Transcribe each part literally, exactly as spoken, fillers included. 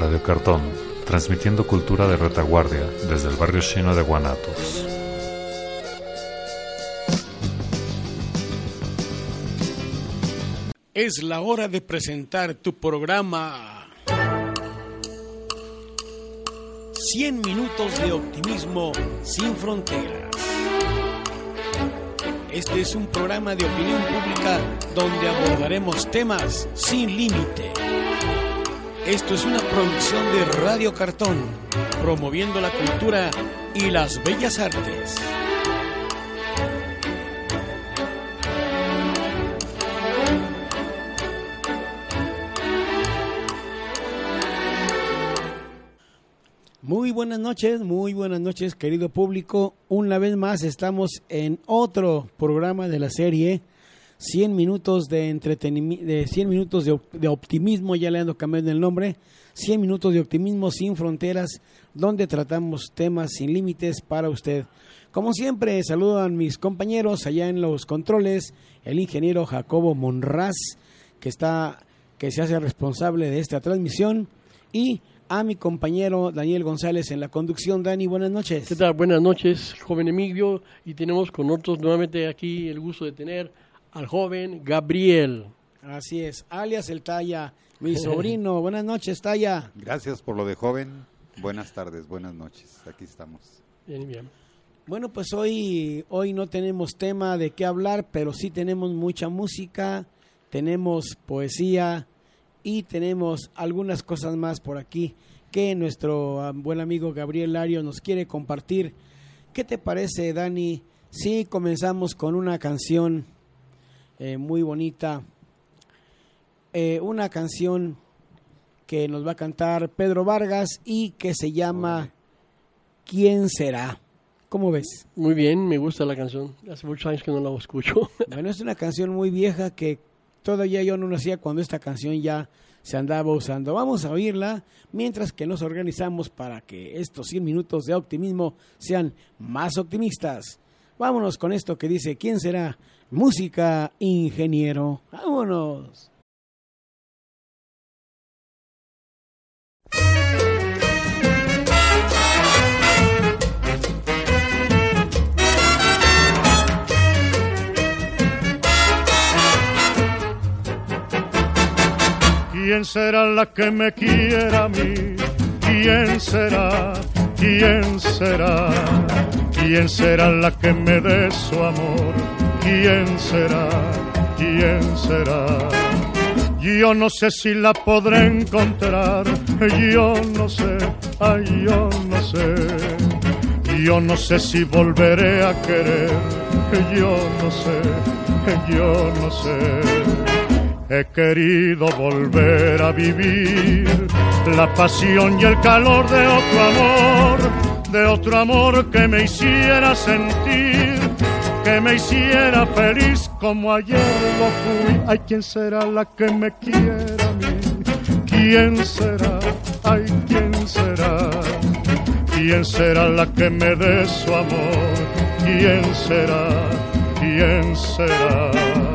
Radio Cartón, transmitiendo cultura de retaguardia desde el barrio chino de Guanatos. Es la hora de presentar tu programa cien minutos de optimismo sin fronteras. Este es un programa de opinión pública donde abordaremos temas sin límite. Esto es una producción de Radio Cartón, promoviendo la cultura y las bellas artes. Muy buenas noches, muy buenas noches, querido público. Una vez más estamos en otro programa de la serie cien minutos de entretenimiento, de cien minutos de, de optimismo, ya le ando cambiando el nombre, cien minutos de optimismo sin fronteras, donde tratamos temas sin límites para usted. Como siempre, saludo a mis compañeros allá en los controles, el ingeniero Jacobo Monraz, que está, que se hace responsable de esta transmisión, y a mi compañero Daniel González en la conducción. Dani, buenas noches. ¿Qué tal? Buenas noches, joven Emilio, y tenemos con nosotros nuevamente aquí el gusto de tener al joven Gabriel. Así es, alias el Talla, mi sobrino. Buenas noches, Talla. Gracias por lo de joven. Buenas tardes, buenas noches. Aquí estamos. Bien, bien. Bueno, pues hoy, hoy no tenemos tema de qué hablar, pero sí tenemos mucha música, tenemos poesía y tenemos algunas cosas más por aquí que nuestro um, buen amigo Gabriel Lario nos quiere compartir. ¿Qué te parece, Dani, si comenzamos con una canción eh, muy bonita? Eh, una canción que nos va a cantar Pedro Vargas y que se llama ¿Quién será? ¿Cómo ves? Muy bien, me gusta la canción. Hace muchos años que no la escucho. Bueno, es una canción muy vieja que todavía yo no nacía cuando esta canción ya se andaba usando. Vamos a oírla mientras que nos organizamos para que estos cien minutos de optimismo sean más optimistas. Vámonos con esto que dice ¿Quién será? Música, ingeniero. ¡Vámonos! ¿Quién será la que me quiera a mí? ¿Quién será? ¿Quién será? ¿Quién será la que me dé su amor? ¿Quién será? ¿Quién será? Yo no sé si la podré encontrar, yo no sé, ay, yo no sé. Yo no sé si volveré a querer, yo no sé, yo no sé. He querido volver a vivir la pasión y el calor de otro amor, de otro amor que me hiciera sentir, que me hiciera feliz como ayer lo fui. Ay, ¿quién será la que me quiera a mí? ¿Quién será? Ay, ¿quién será? ¿Quién será la que me dé su amor? ¿Quién será? ¿Quién será?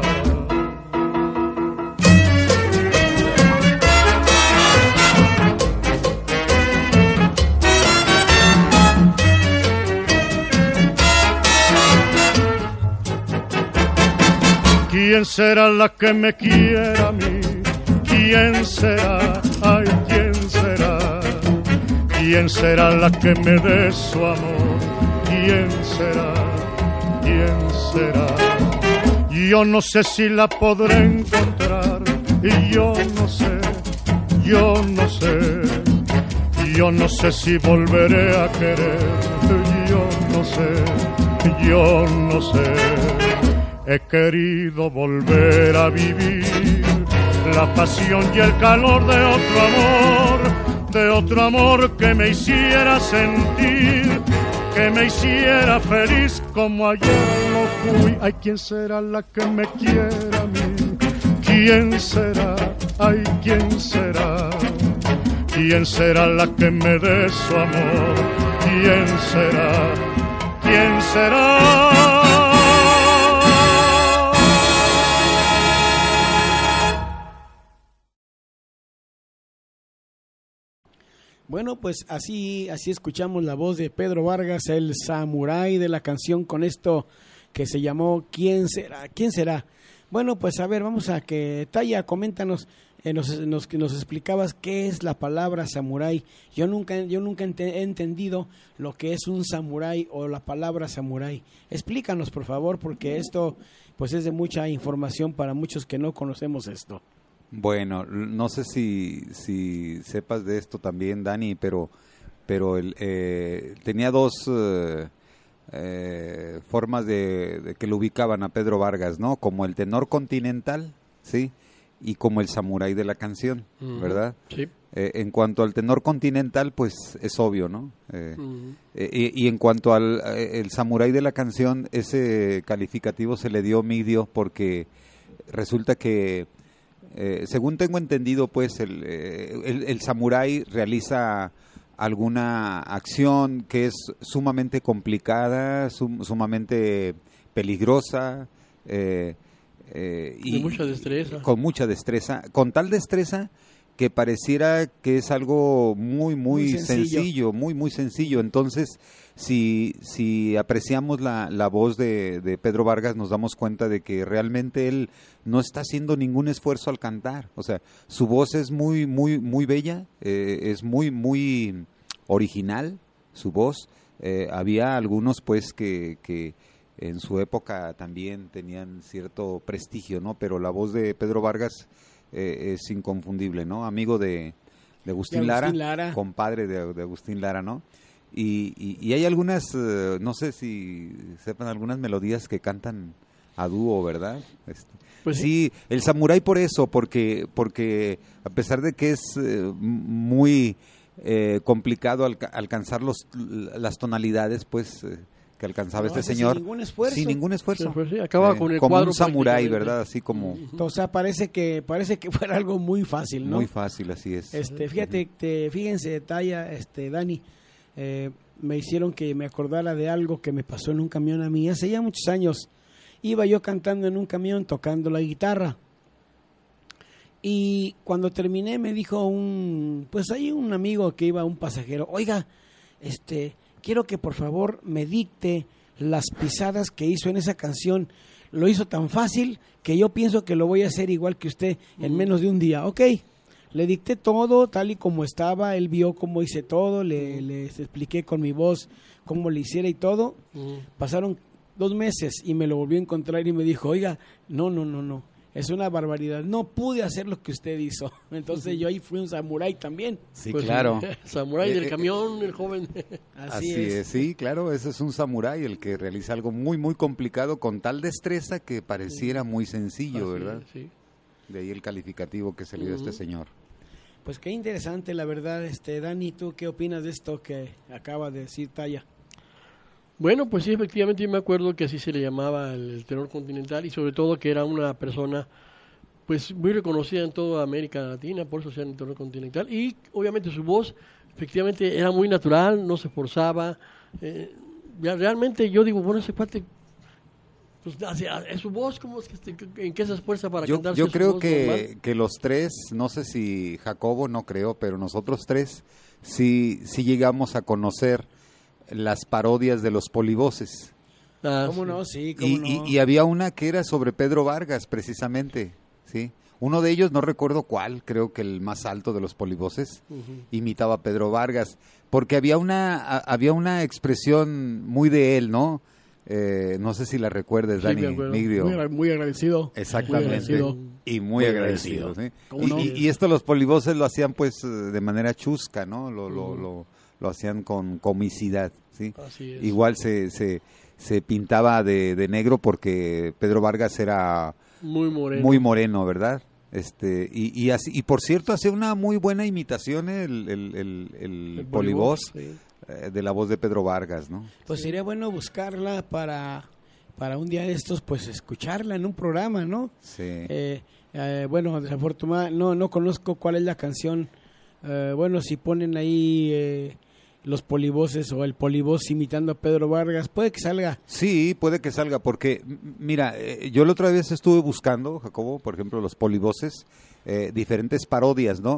¿Quién será la que me quiera a mí? ¿Quién será? Ay, ¿quién será? ¿Quién será la que me dé su amor? ¿Quién será? ¿Quién será? Yo no sé si la podré encontrar y yo no sé, yo no sé. Yo no sé si volveré a querer, yo no sé, yo no sé. He querido volver a vivir la pasión y el calor de otro amor, de otro amor que me hiciera sentir, que me hiciera feliz como ayer lo fui. Ay, ¿quién será la que me quiera a mí? ¿Quién será? Ay, ¿quién será? ¿Quién será la que me dé su amor? ¿Quién será? ¿Quién será? Bueno, pues así, así escuchamos la voz de Pedro Vargas, el samurái de la canción con esto que se llamó ¿Quién será? ¿Quién será? Bueno, pues a ver, vamos a que Taya, coméntanos, eh, nos, nos, nos explicabas qué es la palabra samurái. Yo nunca, yo nunca ente, he entendido lo que es un samurái o la palabra samurái. Explícanos, por favor, porque esto pues es de mucha información para muchos que no conocemos esto. Bueno, no sé si, si sepas de esto también, Dani, pero, pero el, eh, tenía dos eh, eh, formas de, de que lo ubicaban a Pedro Vargas, ¿no? Como el tenor continental, ¿sí? Y como el samurái de la canción, uh-huh. ¿verdad? Sí. Eh, en cuanto al tenor continental, pues es obvio, ¿no? Eh, uh-huh. eh, y, y en cuanto al eh, el samurái de la canción, ese calificativo se le dio Midio porque resulta que Eh, según tengo entendido, pues el, eh, el, el samurái realiza alguna acción que es sumamente complicada, sum, sumamente peligrosa, eh, eh, y con mucha destreza. Con mucha destreza, con tal destreza que pareciera que es algo muy, muy, muy sencillo. sencillo, muy, muy sencillo. Entonces, si, si apreciamos la, la voz de, de Pedro Vargas, nos damos cuenta de que realmente él no está haciendo ningún esfuerzo al cantar. O sea, su voz es muy, muy, muy bella, eh, es muy, muy original, su voz. Eh, había algunos, pues, que, que en su época también tenían cierto prestigio, ¿no? Pero la voz de Pedro Vargas Eh, es inconfundible, ¿no? Amigo de, de, Agustín, de Agustín Lara, Lara, compadre de, de Agustín Lara, ¿no? Y, y, y hay algunas, uh, no sé si sepan, algunas melodías que cantan a dúo, ¿verdad? Este, pues sí, sí, el samurái por eso, porque, porque a pesar de que es eh, muy eh, complicado alca- alcanzar los, las tonalidades, pues... Eh, que alcanzaba no, este señor sin ningún esfuerzo, sin ningún esfuerzo. Sí, pues sí, acaba eh, con el como cuadro un samurái, ¿verdad? Así como o sea, parece que parece que fuera algo muy fácil, ¿no? Muy fácil, así es. Este, fíjate, te, fíjense, Taya, este, Dani, eh, me hicieron que me acordara de algo que me pasó en un camión a mí hace ya muchos años. Iba yo cantando en un camión tocando la guitarra. Y cuando terminé me dijo un, pues hay un amigo que iba, un pasajero, oiga, este, quiero que por favor me dicte las pisadas que hizo en esa canción. Lo hizo tan fácil que yo pienso que lo voy a hacer igual que usted en menos de un día. Ok, le dicté todo tal y como estaba, él vio cómo hice todo, le, le expliqué con mi voz cómo le hiciera y todo. Uh-huh. Pasaron dos meses y me lo volvió a encontrar y me dijo, oiga, no, no, no, no. Es una barbaridad. No pude hacer lo que usted hizo. Entonces uh-huh. yo ahí fui un samurái también. Sí, pues, claro. Samurái del camión, el joven. Así, Así es. es. Sí, claro. Ese es un samurái, el que realiza algo muy, muy complicado con tal destreza que pareciera muy sencillo, Así ¿verdad? Es, sí. De ahí el calificativo que se le dio uh-huh. a este señor. Pues qué interesante, la verdad. Este, Dani, ¿tú qué opinas de esto que acaba de decir Taya? Bueno, pues sí, efectivamente yo me acuerdo que así se le llamaba el, el tenor continental y sobre todo que era una persona pues muy reconocida en toda América Latina, por eso se llama el tenor continental, y obviamente su voz efectivamente era muy natural, no se forzaba, eh, realmente yo digo, bueno, ese parte, pues es su voz, ¿cómo es que, en qué se esfuerza para yo, cantar? Yo creo que, que los tres, no sé si Jacobo, no creo, pero nosotros tres sí, sí llegamos a conocer las parodias de los polivoces. Ah, ¿Cómo sí. no? Sí, ¿cómo y, no? Y, y había una que era sobre Pedro Vargas, precisamente, ¿sí? Uno de ellos, no recuerdo cuál, creo que el más alto de los polivoces, uh-huh. imitaba a Pedro Vargas, porque había una, a, había una expresión muy de él, ¿no? Eh, no sé si la recuerdes, sí, Dani Migrio. Muy, muy agradecido. Exactamente. Muy agradecido. Y muy, muy agradecido. agradecido ¿sí? ¿Cómo no? y, y esto los polivoces lo hacían pues de manera chusca, ¿no? Lo, uh-huh. lo, lo, lo hacían con comicidad, ¿sí? Así es. Igual se, se, se pintaba de, de negro porque Pedro Vargas era muy moreno, muy moreno, ¿verdad? Este y, y así y por cierto hace una muy buena imitación el, el, el, el, el polivoz sí. eh, de la voz de Pedro Vargas, ¿no? Pues sí. sería bueno buscarla para para un día de estos, pues escucharla en un programa, ¿no? Sí. Eh, eh, bueno, desafortunadamente no no conozco cuál es la canción. Eh, bueno, si ponen ahí eh, los polivoces o el polivoz imitando a Pedro Vargas, puede que salga. Sí, puede que salga, porque, mira, eh, yo la otra vez estuve buscando, Jacobo, por ejemplo, los polivoces, eh, diferentes parodias, ¿no?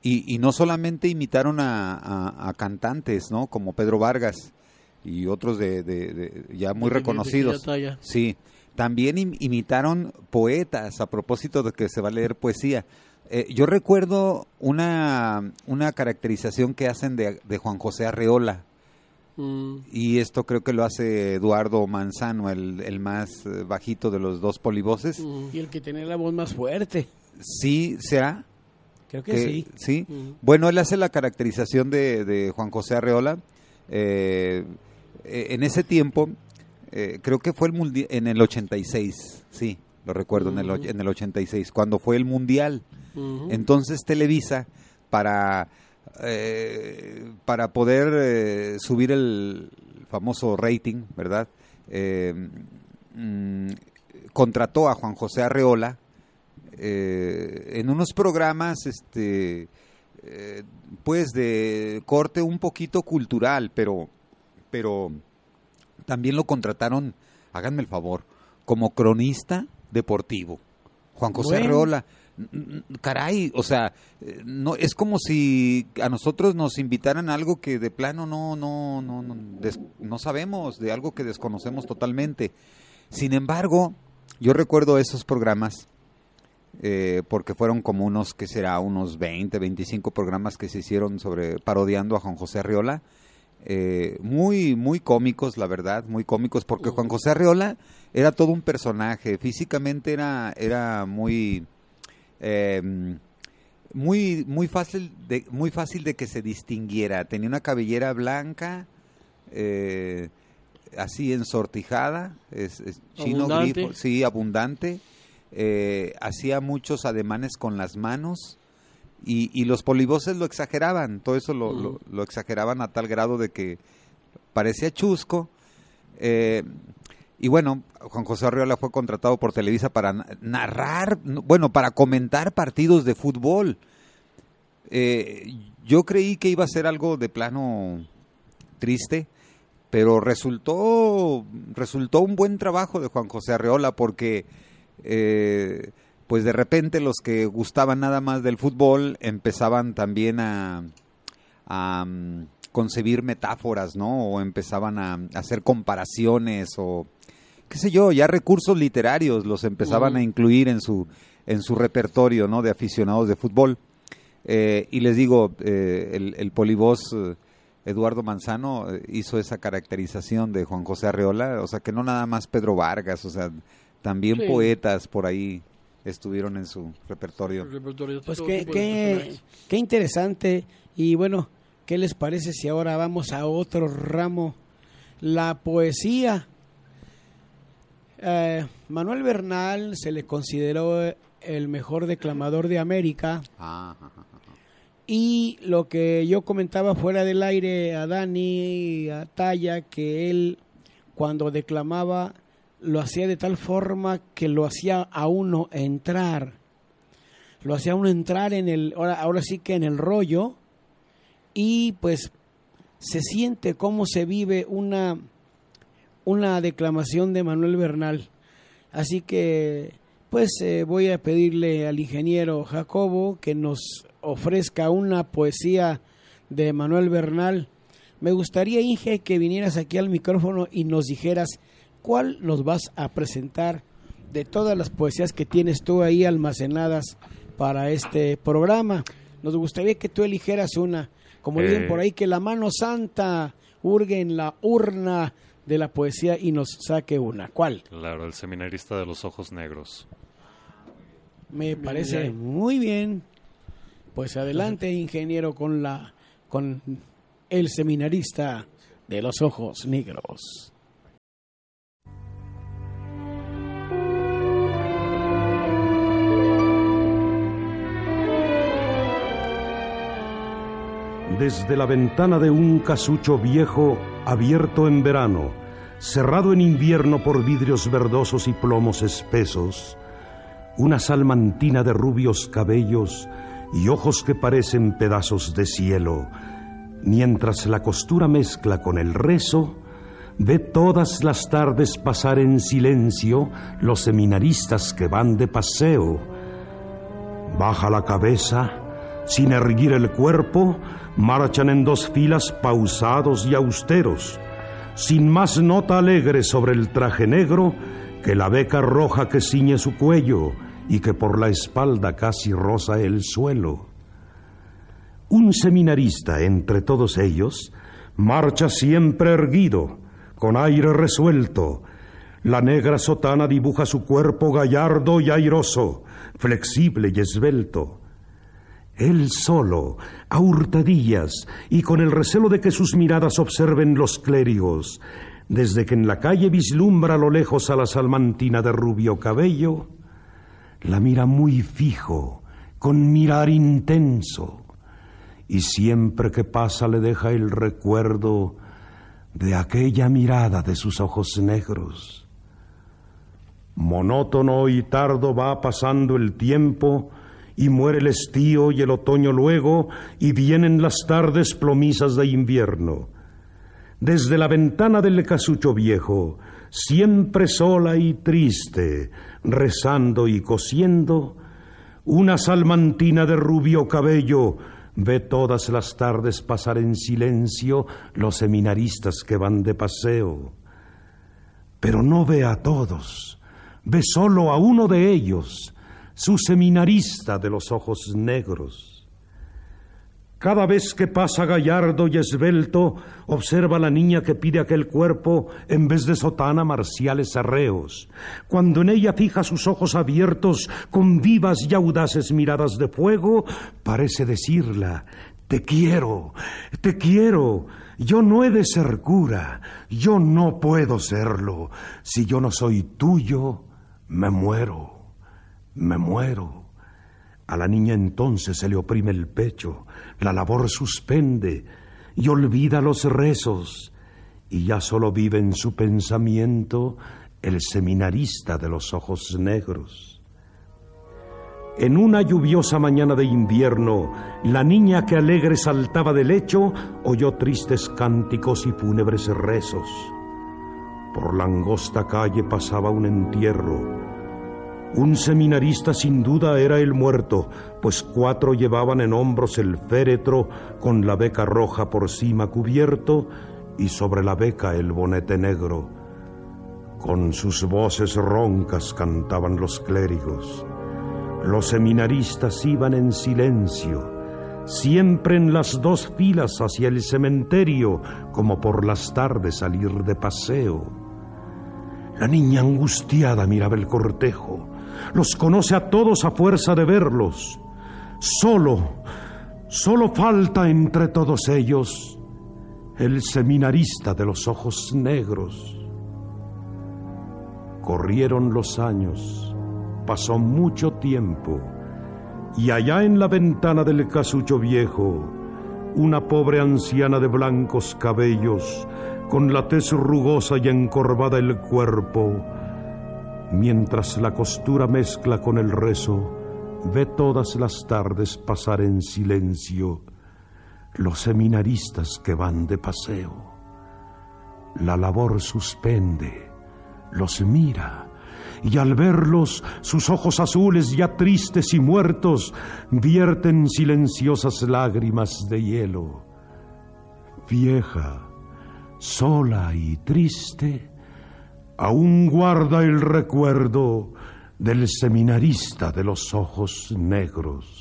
Y, y no solamente imitaron a, a, a cantantes, ¿no? Como Pedro Vargas y otros de, de, de ya muy de, reconocidos. De, de sí, también im, imitaron poetas, a propósito de que se va a leer poesía. Eh, yo recuerdo una, una caracterización que hacen de, de Juan José Arreola. Mm. Y esto creo que lo hace Eduardo Manzano, el, el más bajito de los dos polivoces. Mm. Y el que tiene la voz más fuerte. Sí, ¿será? Creo que, que sí. Sí. Mm. Bueno, él hace la caracterización de, de Juan José Arreola. Eh, en ese tiempo, eh, creo que fue el mundi- en el ochenta y seis, sí, lo recuerdo, mm. en, el, en el ochenta y seis, cuando fue el Mundial. Mm. Entonces Televisa, para, eh, para poder eh, subir el famoso rating, ¿verdad? Eh, mm, contrató a Juan José Arreola Eh, en unos programas este eh, pues de corte un poquito cultural, pero pero también lo contrataron, háganme el favor, como cronista deportivo. Juan José bueno. Arreola, caray, o sea, no es como si a nosotros nos invitaran a algo que de plano no no no no, des, no sabemos, de algo que desconocemos totalmente. Sin embargo, yo recuerdo esos programas. Eh, porque fueron como unos, que será, unos veinte, veinticinco programas que se hicieron sobre parodiando a Juan José Arreola, eh, muy, muy cómicos, la verdad, muy cómicos, porque Juan José Arreola era todo un personaje, físicamente era, era muy, eh, muy, muy fácil de, muy fácil de que se distinguiera, tenía una cabellera blanca, eh, así ensortijada, es, es chino abundante. Grifo, sí, abundante. Eh, hacía muchos ademanes con las manos y, y los polivoces lo exageraban, todo eso lo, uh-huh. lo, lo exageraban a tal grado de que parecía chusco. Eh, y bueno, Juan José Arreola fue contratado por Televisa para narrar, bueno, para comentar partidos de fútbol. Eh, yo creí que iba a ser algo de plano triste, pero resultó, resultó un buen trabajo de Juan José Arreola, porque Eh, pues de repente los que gustaban nada más del fútbol empezaban también a, a um, concebir metáforas, ¿no? O empezaban a, a hacer comparaciones o qué sé yo, ya recursos literarios los empezaban uh-huh. a incluir en su en su repertorio, ¿no? De aficionados de fútbol. Eh, y les digo, eh, el, el polivoz eh, Eduardo Manzano eh, hizo esa caracterización de Juan José Arreola, o sea que no nada más Pedro Vargas, o sea, también sí. poetas por ahí estuvieron en su repertorio. El repertorio pues qué, qué, qué interesante. Y bueno, ¿qué les parece si ahora vamos a otro ramo? La poesía. Eh, Manuel Bernal se le consideró el mejor declamador de América. Ah, ah, ah, ah. Y lo que yo comentaba fuera del aire a Dani y a Taya, que él cuando declamaba lo hacía de tal forma que lo hacía a uno entrar, lo hacía a uno entrar en el, ahora, ahora sí que en el rollo, y pues se siente cómo se vive una, una declamación de Manuel Bernal. Así que pues eh, voy a pedirle al ingeniero Jacobo que nos ofrezca una poesía de Manuel Bernal. Me gustaría, Inge, que vinieras aquí al micrófono y nos dijeras ¿cuál nos vas a presentar de todas las poesías que tienes tú ahí almacenadas para este programa? Nos gustaría que tú eligieras una, como eh, dicen por ahí, que la mano santa hurgue en la urna de la poesía y nos saque una. ¿Cuál? Claro, el seminarista de los ojos negros. Me parece bien. Muy bien. Pues adelante, ingeniero, con la con el seminarista de los ojos negros. Desde la ventana de un casucho viejo, abierto en verano, cerrado en invierno por vidrios verdosos y plomos espesos, una salmantina de rubios cabellos y ojos que parecen pedazos de cielo, mientras la costura mezcla con el rezo, ve todas las tardes pasar en silencio los seminaristas que van de paseo. Baja la cabeza, Sin erguir el cuerpo, marchan en dos filas pausados y austeros, sin más nota alegre sobre el traje negro que la beca roja que ciñe su cuello y que por la espalda casi roza el suelo. Un seminarista entre todos ellos marcha siempre erguido, con aire resuelto. La negra sotana dibuja su cuerpo gallardo y airoso, flexible y esbelto. Él solo, a hurtadillas y con el recelo de que sus miradas observen los clérigos, desde que en la calle vislumbra a lo lejos a la salmantina de rubio cabello, la mira muy fijo, con mirar intenso, y siempre que pasa le deja el recuerdo de aquella mirada de sus ojos negros. Monótono y tardo va pasando el tiempo, y muere el estío y el otoño luego, y vienen las tardes plomizas de invierno. Desde la ventana del casucho viejo, siempre sola y triste, rezando y cosiendo, una salmantina de rubio cabello ve todas las tardes pasar en silencio los seminaristas que van de paseo. Pero no ve a todos, ve solo a uno de ellos, su seminarista de los ojos negros. Cada vez que pasa gallardo y esbelto, observa a la niña que pide aquel cuerpo en vez de sotana marciales arreos. Cuando en ella fija sus ojos abiertos con vivas y audaces miradas de fuego, parece decirla: te quiero, te quiero. Yo no he de ser cura, yo no puedo serlo. Si yo no soy tuyo, me muero, me muero. A la niña entonces se le oprime el pecho, la labor suspende y olvida los rezos, y ya solo vive en su pensamiento el seminarista de los ojos negros. En una lluviosa mañana de invierno, la niña que alegre saltaba del lecho oyó tristes cánticos y fúnebres rezos. Por la angosta calle pasaba un entierro. Un seminarista sin duda era el muerto, pues cuatro llevaban en hombros el féretro con la beca roja por cima cubierto y sobre la beca el bonete negro. Con sus voces roncas cantaban los clérigos. Los seminaristas iban en silencio, siempre en las dos filas hacia el cementerio, como por las tardes salir de paseo. La niña angustiada miraba el cortejo. Los conoce a todos a fuerza de verlos. Solo, solo falta entre todos ellos el seminarista de los ojos negros. Corrieron los años, pasó mucho tiempo, y allá en la ventana del casucho viejo, una pobre anciana de blancos cabellos, con la tez rugosa y encorvada el cuerpo, mientras la costura mezcla con el rezo, ve todas las tardes pasar en silencio los seminaristas que van de paseo. La labor suspende, los mira, y al verlos sus ojos azules ya tristes y muertos vierten silenciosas lágrimas de hielo. Vieja, sola y triste, aún guarda el recuerdo del seminarista de los ojos negros.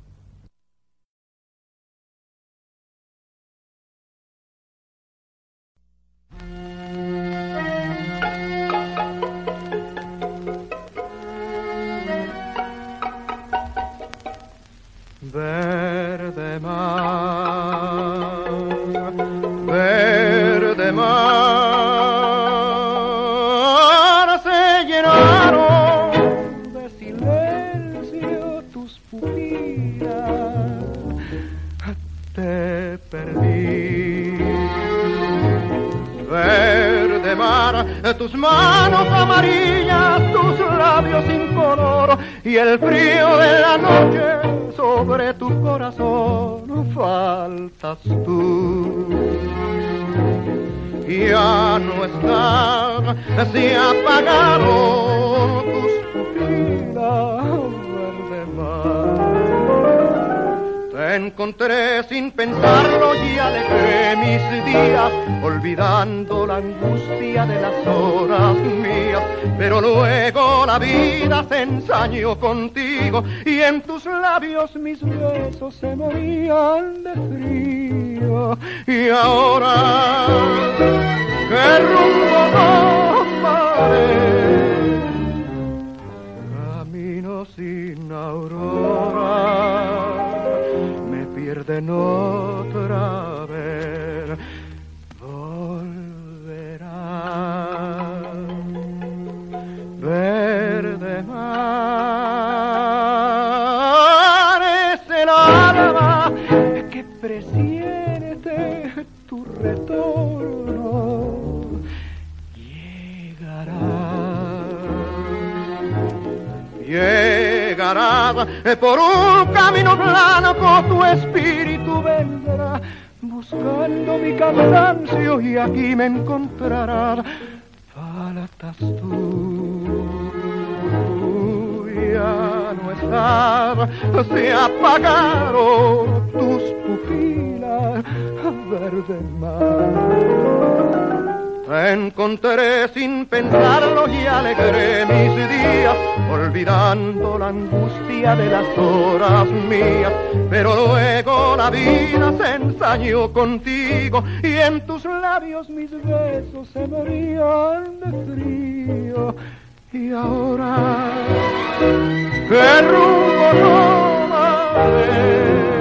Verde mar, verde mar, se llenaron de silencio tus pupilas, te perdí. Verde mar, tus manos amarillas, tus labios incoloro y el frío de la noche sobre tu corazón, faltas tú. Ya no están, se apagaron tus pupilas, verde mar. encontré sin pensarlo y alegré mis días, olvidando la angustia de las horas mías. Pero luego la vida se ensañó contigo y en tus labios mis besos se morían de frío. Y ahora, ¿qué rumbo tomaré? Camino sin aurora, me pierden otra vez, volverá. Verde mar es el alma que presiente tu retorno, llegará, llegará por un camino blanco, tu espíritu vendrá buscando mi cansancio y aquí me encontrarás. Faltas tú, ya no estás, se apagaron tus pupilas, verde mar. Te encontré sin pensarlo y alegré mis días, olvidando la angustia de las horas mías. Pero luego la vida se ensañó contigo y en tus labios mis besos se morían de frío. Y ahora, ¿qué rumbo tomaré?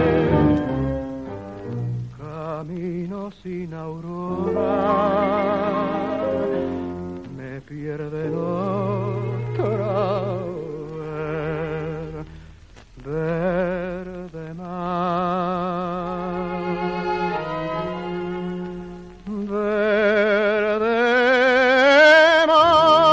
Camino sin aurora, me pierden otra vez, verde mar, verde mar.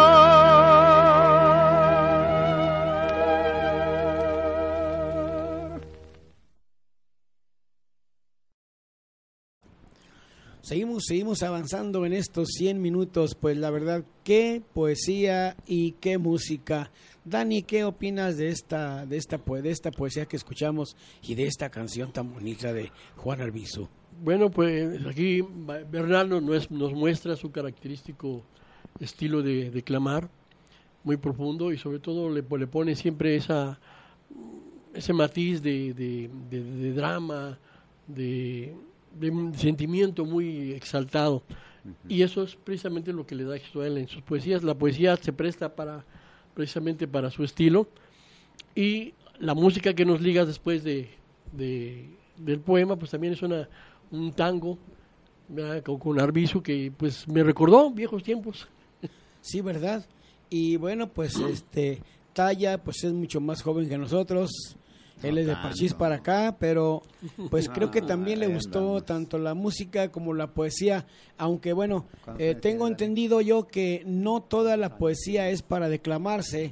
Seguimos, seguimos avanzando en estos cien minutos, pues la verdad, qué poesía y qué música. Dani, ¿qué opinas de esta, de esta, de esta poesía que escuchamos y de esta canción tan bonita de Juan Arbizu? Bueno, pues aquí Bernardo nos, nos muestra su característico estilo de declamar, muy profundo, y sobre todo le, le pone siempre esa ese matiz de, de, de, de drama, de... de un sentimiento muy exaltado. Uh-huh. Y eso es precisamente lo que le da éxito a él en sus poesías. La poesía se presta para precisamente para su estilo, y la música que nos liga después de, de del poema pues también es una un tango, ¿verdad? con, con Arbizu, que pues me recordó viejos tiempos. Sí, verdad. Y bueno, pues este Talla pues es mucho más joven que nosotros. Él no es de Parchís para acá, pero pues creo que también le gustó tanto la música como la poesía, aunque bueno, eh, tengo entendido yo que no toda la poesía es para declamarse.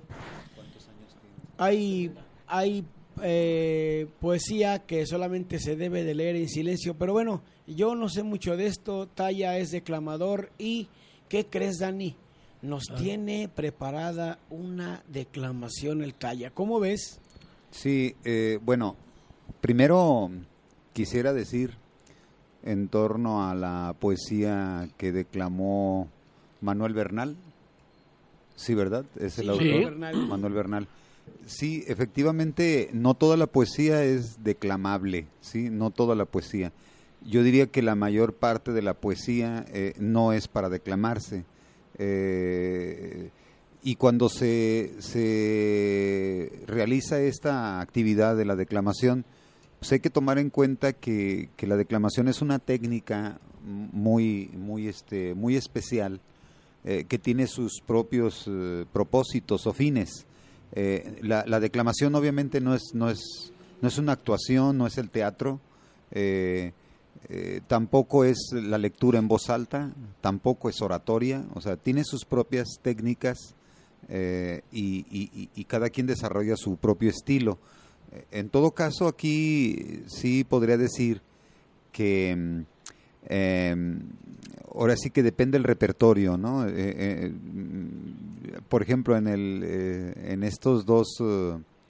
Hay, hay eh, poesía que solamente se debe de leer en silencio, pero bueno, yo no sé mucho de esto. Talla es declamador y, ¿qué crees, Dani? Nos ah. tiene preparada una declamación el Talla. ¿Cómo ves? Sí, eh, bueno, primero quisiera decir en torno a la poesía que declamó Manuel Bernal. Sí, ¿verdad? Es el sí. autor, Manuel Bernal. Sí, efectivamente, no toda la poesía es declamable, sí, no toda la poesía. Yo diría que la mayor parte de la poesía eh, no es para declamarse. Eh, Y cuando se, se realiza esta actividad de la declamación, pues hay que tomar en cuenta que, que la declamación es una técnica muy, muy, este, muy especial, eh, que tiene sus propios eh, propósitos o fines. Eh, la, la declamación obviamente no es, no es, no es una actuación, no es el teatro, eh, eh, tampoco es la lectura en voz alta, tampoco es oratoria, o sea, tiene sus propias técnicas. Eh, y, y, y cada quien desarrolla su propio estilo. En todo caso, aquí sí podría decir que eh, ahora sí que depende del repertorio, ¿no? Eh, eh, por ejemplo, en el eh, en estos dos uh,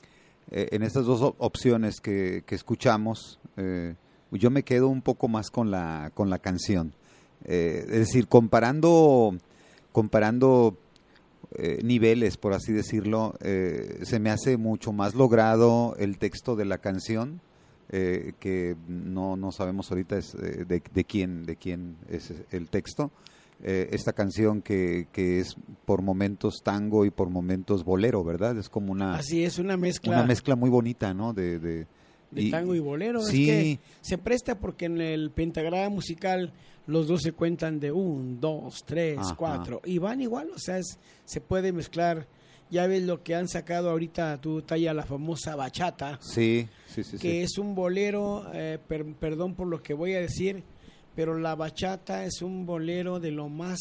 eh, en estas dos opciones que, que escuchamos, eh, yo me quedo un poco más con la, con la canción. Eh, es decir, comparando, comparando eh, niveles, por así decirlo, eh, se me hace mucho más logrado el texto de la canción, eh, que no, no sabemos ahorita es, eh, de, de quién, de quién es el texto. Eh, esta canción que, que es por momentos tango y por momentos bolero, ¿verdad? Es como una... Así es, una mezcla. Una mezcla muy bonita, ¿no? De, de, de y, tango y bolero. Sí. Es que se presta porque en el pentagrama musical los dos se cuentan de un, dos, tres, Ajá. cuatro. Y van igual, o sea, es, se puede mezclar. Ya ves lo que han sacado ahorita, tu talla, la famosa bachata. Sí, sí, sí. Que sí. es un bolero, eh, per, perdón por lo que voy a decir, pero la bachata es un bolero de lo más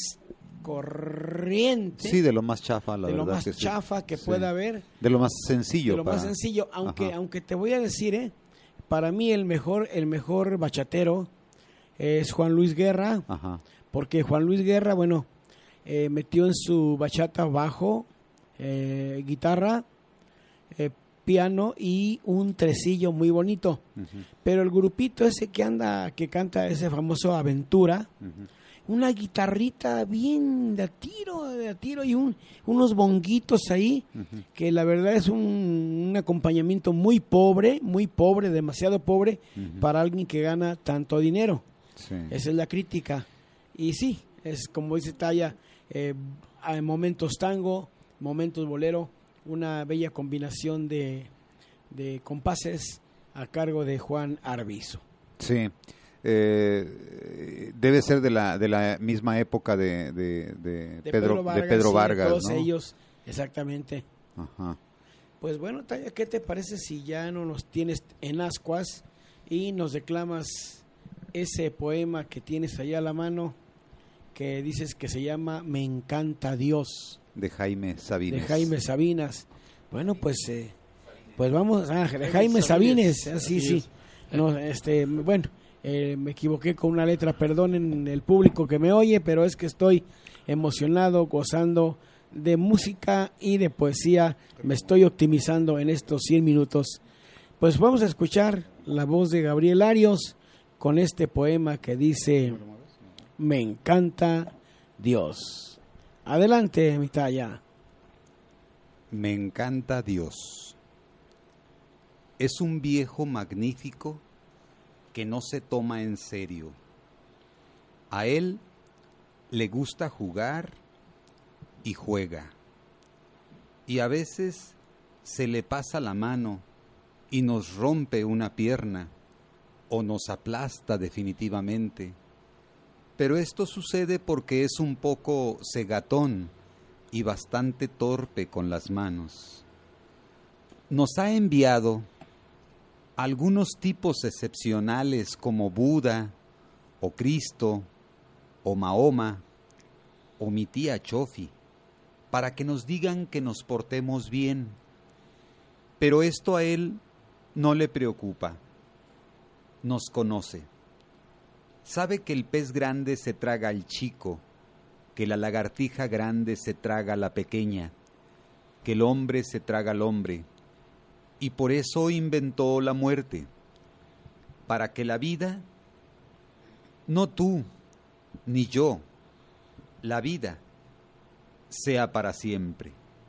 corriente. Sí, de lo más chafa, la de verdad. De lo más que chafa sí. que sí. pueda haber. De lo más sencillo. De lo para... más sencillo, aunque Ajá. aunque te voy a decir, eh, para mí el mejor el mejor bachatero es Juan Luis Guerra. Ajá. Porque Juan Luis Guerra, bueno, eh, metió en su bachata bajo, eh, guitarra, eh, piano y un tresillo muy bonito. Uh-huh. Pero el grupito ese que anda, que canta ese famoso Aventura, uh-huh. una guitarrita bien de a tiro, de a tiro y un, unos bonguitos ahí, uh-huh. que la verdad es un, un acompañamiento muy pobre, muy pobre, demasiado pobre uh-huh. para alguien que gana tanto dinero. Sí. Esa es la crítica. Y sí, es como dice Talla, eh, hay momentos tango, momentos bolero, una bella combinación de, de compases a cargo de Juan Arvizu. Sí, eh, debe ser de la de la misma época de, de, de, de Pedro, Pedro Vargas, de Pedro Vargas, sí, todos ¿no? ellos, exactamente. Ajá. Pues bueno, Talla, ¿qué te parece si ya no nos tienes en ascuas y nos declamas ese poema que tienes allá a la mano, que dices que se llama Me encanta Dios? De Jaime Sabines. De Jaime Sabinas. Bueno, pues eh, pues vamos, ah, de Jaime Sabines, así sí. No, este, bueno, eh, me equivoqué con una letra, perdonen el público que me oye, pero es que estoy emocionado, gozando de música y de poesía, me estoy optimizando en estos cien minutos. Pues vamos a escuchar la voz de Gabriel Arios con este poema que dice Me encanta Dios. Adelante, mi Talla. Me encanta Dios. Es un viejo magnífico que no se toma en serio. A él le gusta jugar y juega. Y a veces se le pasa la mano y nos rompe una pierna o nos aplasta definitivamente. Pero esto sucede porque es un poco cegatón y bastante torpe con las manos. Nos ha enviado algunos tipos excepcionales como Buda, o Cristo, o Mahoma, o mi tía Chofi, para que nos digan que nos portemos bien. Pero esto a él no le preocupa. Nos conoce. Sabe que el pez grande se traga al chico, que la lagartija grande se traga a la pequeña, que el hombre se traga al hombre, y por eso inventó la muerte, para que la vida, no tú, ni yo, la vida, sea para siempre.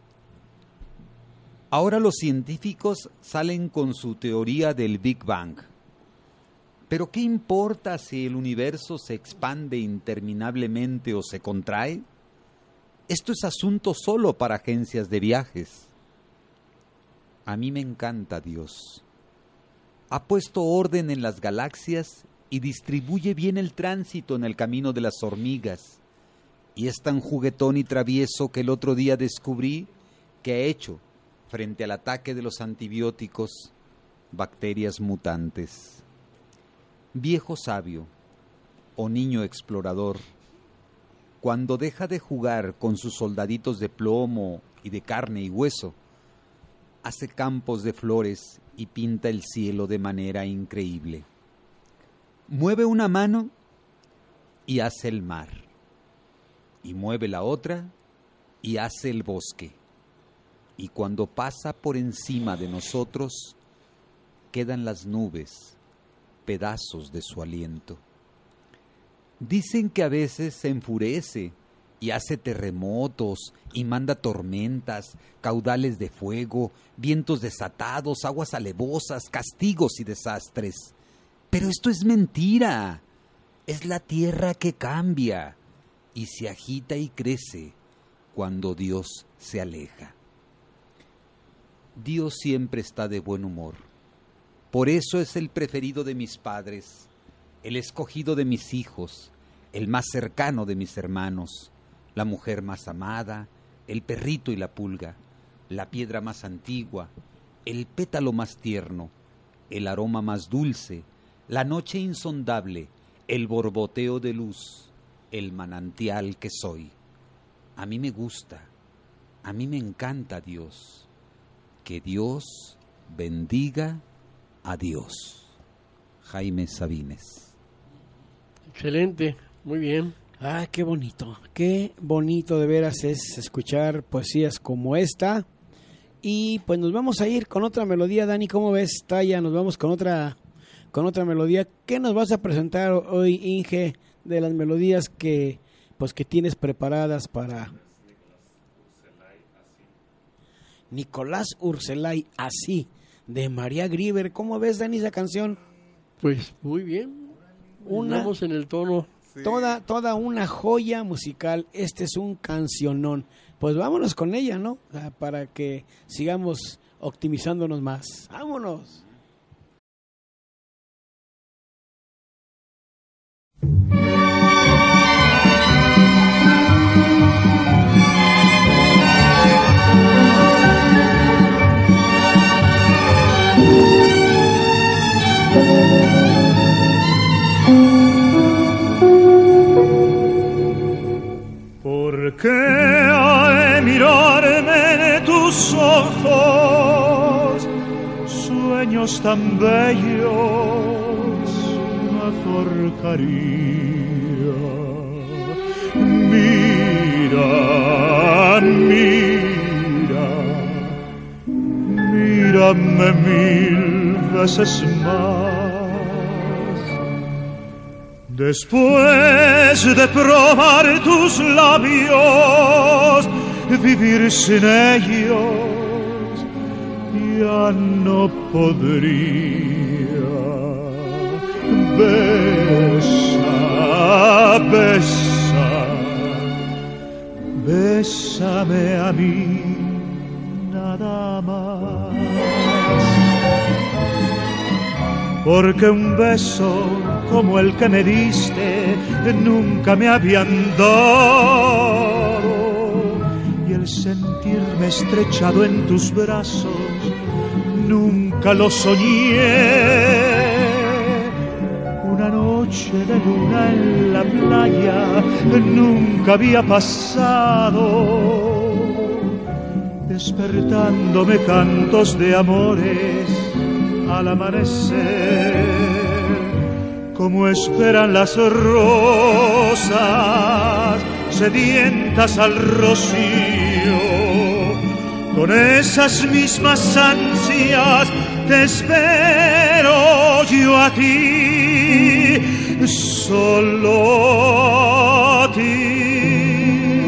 Ahora los científicos salen con su teoría del Big Bang. ¿Pero qué importa si el universo se expande interminablemente o se contrae? Esto es asunto solo para agencias de viajes. A mí me encanta Dios. Ha puesto orden en las galaxias y distribuye bien el tránsito en el camino de las hormigas. Y es tan juguetón y travieso que el otro día descubrí que ha hecho, frente al ataque de los antibióticos, bacterias mutantes. Viejo sabio o niño explorador, cuando deja de jugar con sus soldaditos de plomo y de carne y hueso, hace campos de flores y pinta el cielo de manera increíble. Mueve una mano y hace el mar, y mueve la otra y hace el bosque. y cuando pasa por encima de nosotros, quedan las nubes, pedazos de su aliento. Dicen que a veces se enfurece y hace terremotos y manda tormentas, caudales de fuego, vientos desatados, aguas alevosas, castigos y desastres. Pero esto es mentira. Es la tierra que cambia y se agita y crece cuando Dios se aleja. Dios siempre está de buen humor. Por eso es el preferido de mis padres, el escogido de mis hijos, el más cercano de mis hermanos, la mujer más amada, el perrito y la pulga, la piedra más antigua, el pétalo más tierno, el aroma más dulce, la noche insondable, el borboteo de luz, el manantial que soy. A mí me gusta, a mí me encanta Dios. Que Dios bendiga a Dios. Jaime Sabines. Excelente, muy bien. Ah, qué bonito, qué bonito de veras es escuchar poesías como esta. Y pues nos vamos a ir con otra melodía. Dani, ¿cómo ves? Talla, nos vamos con otra, con otra melodía. ¿Qué nos vas a presentar hoy, Inge, de las melodías que, pues, que tienes preparadas para Nicolás Urselay, así, de María Grieber? ¿Cómo ves, Dani, esa canción? Pues muy bien. Una, Estamos en el tono. Toda, toda una joya musical. Este es un cancionón. Pues vámonos con ella, ¿no? Para que sigamos optimizándonos más. ¡Vámonos! ¿Por qué al mirarme en tus ojos sueños tan bellos me forjaría? Mira, mira, mírame mil veces más. Después de probar tus labios, vivir sin ellos ya no podría. Besa, besa, bésame a mí nada más. Porque un beso como el que me diste nunca me habían dado, y el sentirme estrechado en tus brazos nunca lo soñé. Una noche de luna en la playa nunca había pasado, despertándome cantos de amores al amanecer, como esperan las rosas sedientas al rocío. Con esas mismas ansias te espero yo a ti, solo a ti.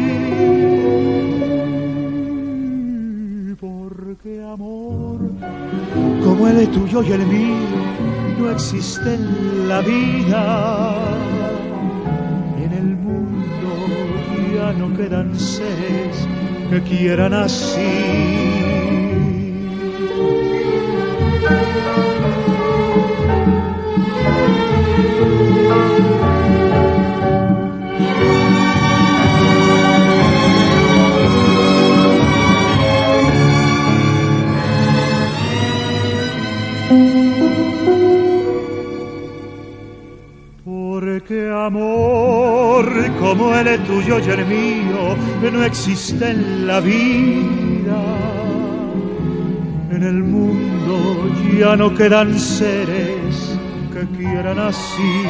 Porque amor como el tuyo y el mío no existe en la vida. En el mundo ya no quedan seres que quieran así. Porque amor como el tuyo y el mío no existe en la vida. En el mundo ya no quedan seres que quieran así.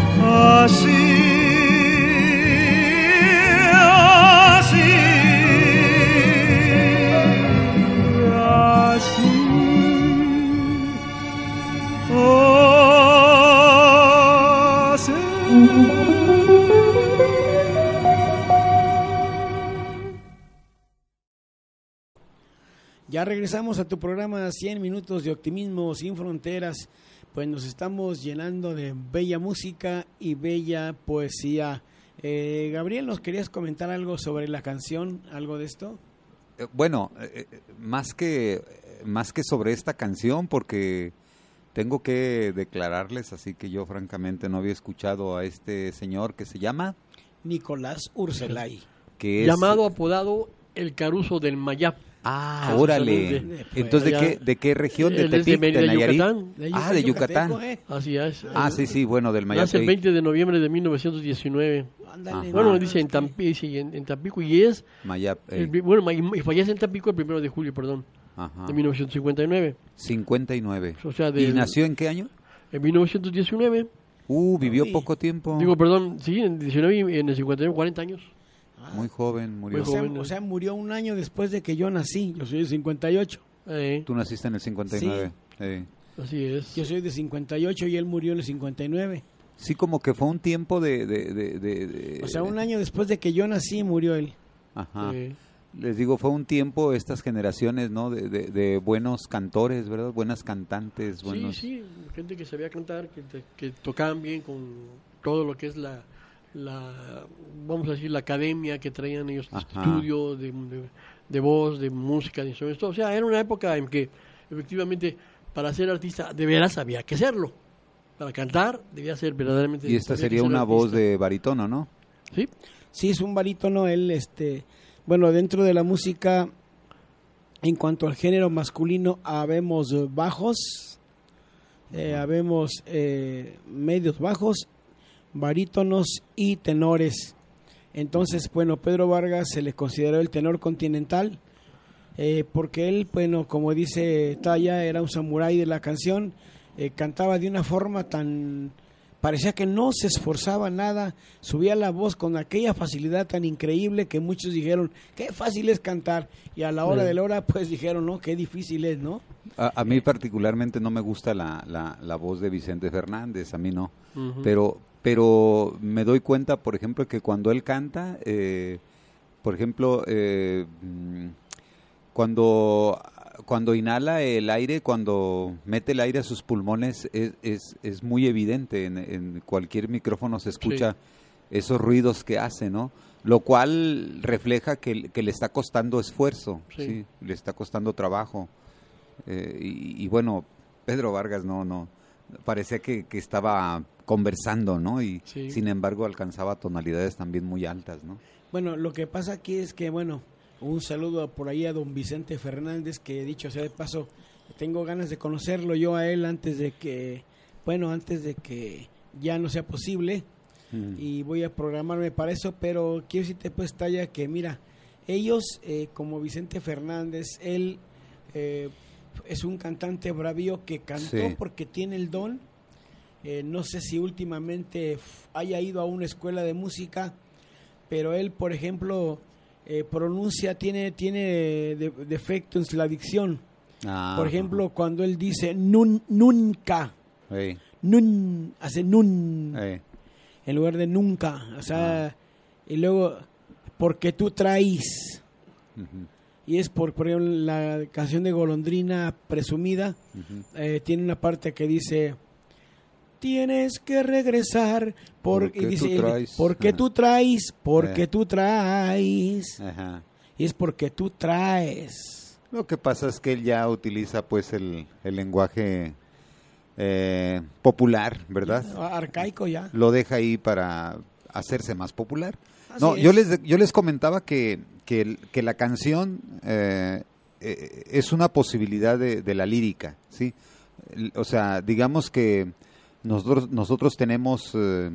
Así, así, Ya regresamos a tu programa cien minutos de optimismo sin fronteras. Pues nos estamos llenando de bella música y bella poesía. Eh, Gabriel, ¿nos querías comentar algo sobre la canción? ¿Algo de esto? Eh, bueno, eh, más que más que sobre esta canción, porque tengo que declararles, así que yo francamente no había escuchado a este señor que se llama Nicolás Urselay. Que es, llamado, apodado El Caruso del Mayap. Ah, órale. De, Entonces, ¿de qué, de qué región? ¿De Tepic, de, de, de Nayarit? Yucatán. De ah, de Yucatán. Eh. Así es. Ah, sí, sí, bueno, del Mayap. Nace el veinte de noviembre de mil novecientos diecinueve. Ándale, bueno, no, dice en, Tampi, sí, en, en Tampico y es... Mayap. Eh. El, bueno, y fallece en Tampico el primero de julio, perdón, Ajá. de mil novecientos cincuenta y nueve. cincuenta y nueve. O sea, de, ¿Y nació en qué año? En mil novecientos diecinueve. Uh, vivió Uy. poco tiempo. Digo, perdón, sí, en diecinueve y en el cincuenta y nueve, cuarenta años. Muy joven, murió. O sea, joven, o sea, murió un año después de que yo nací. Yo soy de cincuenta y ocho. Eh, Tú naciste en el cincuenta y nueve. Sí. Eh. así es. Yo soy de cincuenta y ocho y él murió en el cincuenta y nueve. Sí, como que fue un tiempo de... de, de, de, de O sea, un año después de que yo nací murió él. Ajá. Eh, Les digo, fue un tiempo, estas generaciones, ¿no? De, de, de buenos cantores, ¿verdad? Buenas cantantes, buenos... Sí, sí, gente que sabía cantar, que, que tocaban bien con todo lo que es la, la vamos a decir, la academia que traían ellos de Ajá. estudio, de, de, de voz, de música, de instrumentos. O sea, era una época en que efectivamente para ser artista de veras había que serlo. Para cantar debía ser verdaderamente... Y esta había que sería ser una artista. voz de barítono, ¿no? Sí, Sí, es un barítono, él, este... Bueno, dentro de la música, en cuanto al género masculino, habemos bajos, eh, habemos eh, medios bajos, barítonos y tenores. Entonces, bueno, Pedro Vargas se le consideró el tenor continental, eh, porque él, bueno, como dice Talla, era un samurái de la canción, eh, cantaba de una forma tan... Parecía que no se esforzaba nada, subía la voz con aquella facilidad tan increíble que muchos dijeron, qué fácil es cantar, y a la hora Sí. de la hora pues dijeron, no, qué difícil es, ¿no? A, a mí particularmente no me gusta la, la, la voz de Vicente Fernández, a mí no. Ujú. Pero pero me doy cuenta, por ejemplo, que cuando él canta, eh, por ejemplo, eh, mm, cuando... Cuando inhala el aire, cuando mete el aire a sus pulmones, es, es, es muy evidente. En, en cualquier micrófono se escucha sí. esos ruidos que hace, ¿no? Lo cual refleja que, que le está costando esfuerzo, sí. ¿sí? Le está costando trabajo. Eh, y, y bueno, Pedro Vargas no, no, parecía que, que estaba conversando, ¿no? Y sí. sin embargo alcanzaba tonalidades también muy altas, ¿no? Bueno, lo que pasa aquí es que, bueno... Un saludo por ahí a don Vicente Fernández, que dicho sea de paso, tengo ganas de conocerlo yo a él antes de que, bueno, antes de que ya no sea posible, mm. y voy a programarme para eso, pero quiero decirte pues, Talla, que mira, ellos, eh, como Vicente Fernández, él eh, es un cantante bravío que cantó sí. porque tiene el don, eh, no sé si últimamente haya ido a una escuela de música, pero él, por ejemplo... Eh, pronuncia, tiene tiene de, defecto en la dicción. Ah, Por ejemplo, uh-huh. cuando él dice nun, nunca, hey. nun, hace nun, hey. en lugar de nunca. O sea, ah. y luego, porque tú traes. Uh-huh. Y es por, por ejemplo, la canción de Golondrina Presumida, uh-huh. eh, tiene una parte que dice... Tienes que regresar por, porque y dice, tú traes, porque ajá. tú traes, porque eh. tú traes, ajá. y es porque tú traes. Lo que pasa es que él ya utiliza pues el, el lenguaje eh, popular, ¿verdad? Arcaico ya. Lo deja ahí para hacerse más popular. Así no, es. yo les yo les comentaba que que, que la canción eh, eh, es una posibilidad de, de la lírica, ¿sí? O sea, digamos que Nosotros, nosotros tenemos eh,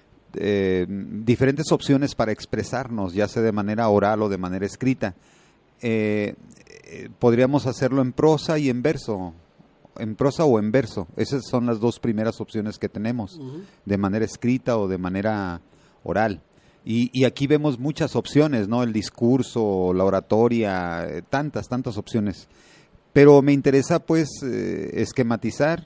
eh, diferentes opciones para expresarnos, ya sea de manera oral o de manera escrita. Eh, eh, podríamos hacerlo en prosa y en verso, en prosa o en verso. Esas son las dos primeras opciones que tenemos, uh-huh. de manera escrita o de manera oral. Y, y aquí vemos muchas opciones, ¿no? El discurso, la oratoria, eh, tantas, tantas opciones. Pero me interesa, pues, eh, esquematizar.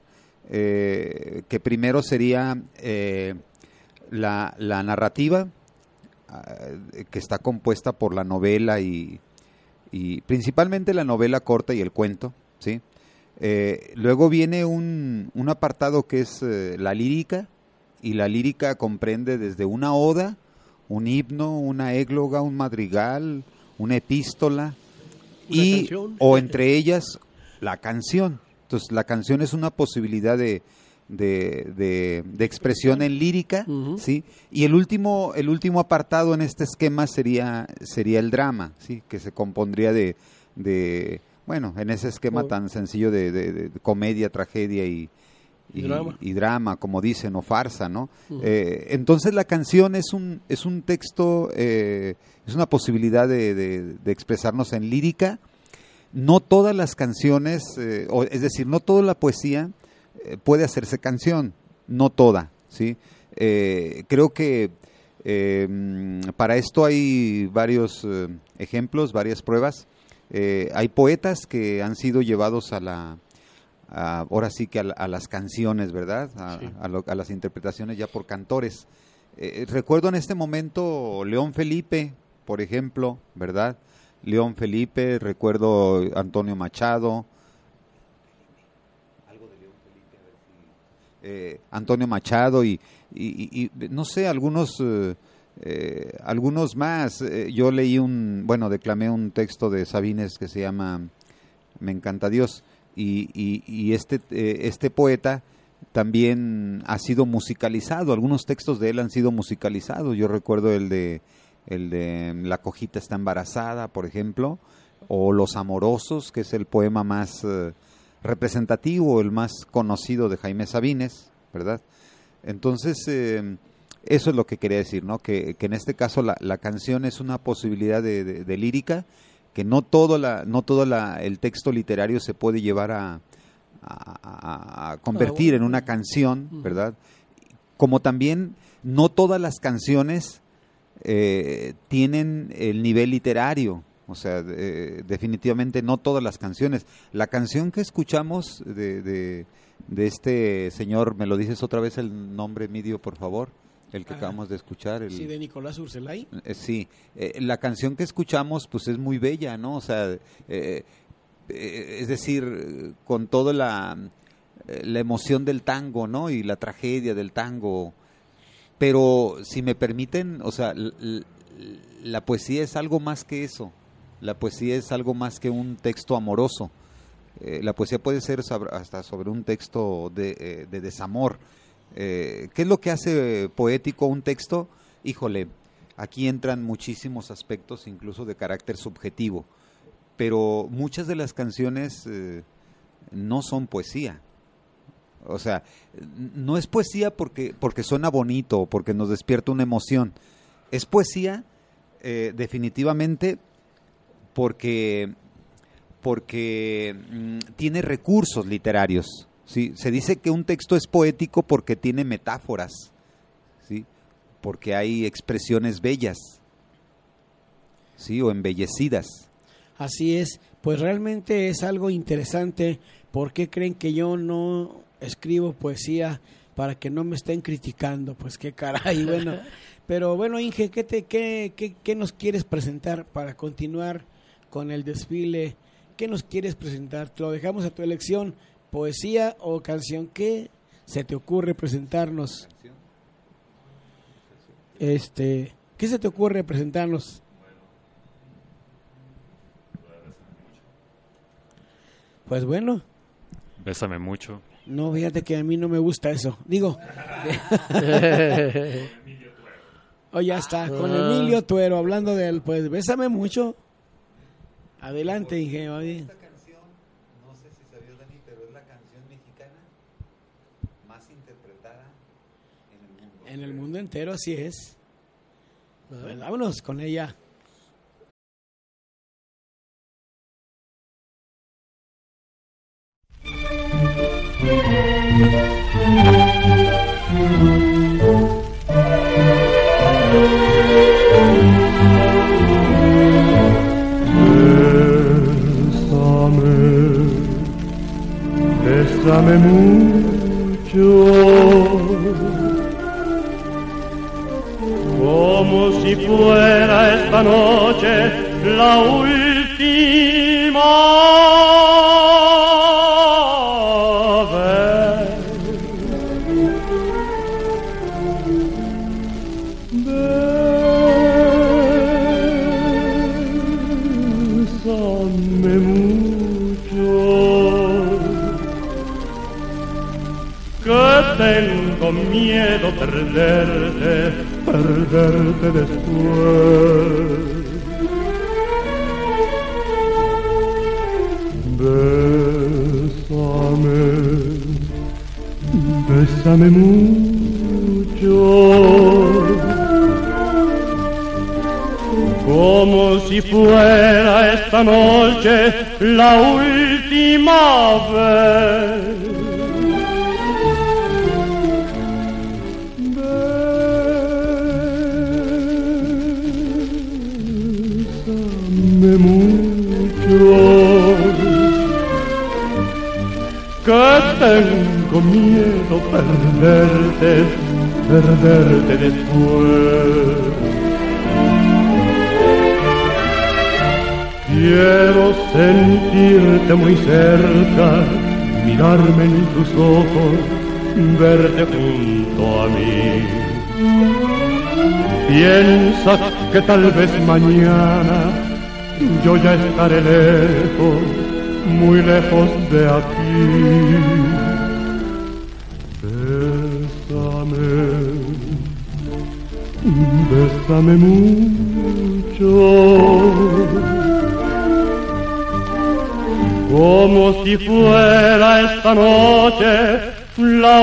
Eh, que primero sería eh, la, la narrativa eh, que está compuesta por la novela y, y principalmente la novela corta y el cuento, ¿sí? Eh, luego viene un, un apartado que es eh, la lírica, y la lírica comprende desde una oda, un himno, una égloga, un madrigal, una epístola, ¿Una y canción? o entre ellas la canción. Entonces la canción es una posibilidad de, de, de, de expresión en lírica, Uh-huh. ¿sí? Y el último, el último apartado en este esquema sería, sería el drama, ¿sí? Que se compondría de, de bueno, en ese esquema Oh. tan sencillo de, de, de comedia, tragedia y, Y y, drama. y drama, como dicen, o farsa, ¿no? Uh-huh. Eh, entonces la canción es un, es un texto, eh, es una posibilidad de, de, de expresarnos en lírica. No todas las canciones, eh, o, es decir, no toda la poesía eh, puede hacerse canción, no toda, ¿sí? Eh, creo que eh, para esto hay varios eh, ejemplos, varias pruebas. Eh, hay poetas que han sido llevados a la, a, ahora sí que a, la, a las canciones, ¿verdad? A, Sí. a, lo, a las interpretaciones ya por cantores. Eh, recuerdo en este momento León Felipe, por ejemplo, ¿verdad? León Felipe, recuerdo Antonio Machado, algo de León Felipe, a ver si, eh, Antonio Machado y, y, y, y no sé, algunos eh, eh, algunos más. Eh, yo leí un, bueno, declamé un texto de Sabines que se llama Me encanta Dios, y, y, y este, eh, este poeta también ha sido musicalizado, algunos textos de él han sido musicalizados. Yo recuerdo el de el de La cojita está embarazada, por ejemplo, o Los amorosos, que es el poema más eh, representativo, el más conocido de Jaime Sabines, ¿verdad? Entonces, eh, eso es lo que quería decir, ¿no? Que, que en este caso la, la canción es una posibilidad de, de, de lírica, que no todo la, no todo la, el texto literario se puede llevar a, a, a, a convertir Ah, bueno. en una canción, ¿verdad? Como también no todas las canciones Eh, tienen el nivel literario, o sea, eh, definitivamente no todas las canciones. La canción que escuchamos de, de, de este señor, ¿me lo dices otra vez el nombre, Midio, por favor? El que Ah, acabamos de escuchar. El, Sí, de Nicolás Urselay. eh, sí, eh, la canción que escuchamos pues es muy bella, ¿no? O sea, eh, eh, es decir, con toda la, eh, la emoción del tango, ¿no? Y la tragedia del tango. Pero si me permiten, o sea, l- l- la poesía es algo más que eso. La poesía es algo más que un texto amoroso. Eh, la poesía puede ser sobre- hasta sobre un texto de, eh, de desamor. Eh, ¿Qué es lo que hace poético un texto? Híjole, aquí entran muchísimos aspectos, incluso de carácter subjetivo. Pero muchas de las canciones eh, no son poesía. O sea, no es poesía porque, porque suena bonito, porque nos despierta una emoción. Es poesía eh, definitivamente porque, porque mm, tiene recursos literarios, ¿sí? Se dice que un texto es poético porque tiene metáforas, ¿sí? Porque hay expresiones bellas, ¿sí? O embellecidas. Así es, pues realmente es algo interesante. ¿Por qué creen que yo no escribo poesía para que no me estén criticando? Pues qué caray, bueno. Pero bueno, Inge, ¿qué, te, qué, qué, qué nos quieres presentar para continuar con el desfile? ¿Qué nos quieres presentar? Te lo dejamos a tu elección, poesía o canción. ¿Qué se te ocurre presentarnos? Este, ¿qué se te ocurre presentarnos? Pues bueno, Bésame mucho. no, fíjate que a mí no me gusta eso. Digo, oh, ya está, con Ah. Emilio Tuero, hablando de él, pues bésame mucho. Adelante, ingenio. Esta canción, no sé si sabías, Dani, pero es la canción mexicana más interpretada en el mundo. En el mundo entero, así es. Pues vámonos con ella. Bésame, bésame mucho, como si fuera esta noche la última última vez. Bésame mucho, que tengo miedo perderte, perderte después. Bésame, bésame mucho, como si fuera esta noche la última vez. Bésame mucho, que tengo miedo perderte, perderte después. Quiero sentirte muy cerca, mirarme en tus ojos, verte junto a mí. Piensa que tal vez mañana yo ya estaré lejos, muy lejos de aquí. Bésame, bésame mucho, como si fuera esta noche la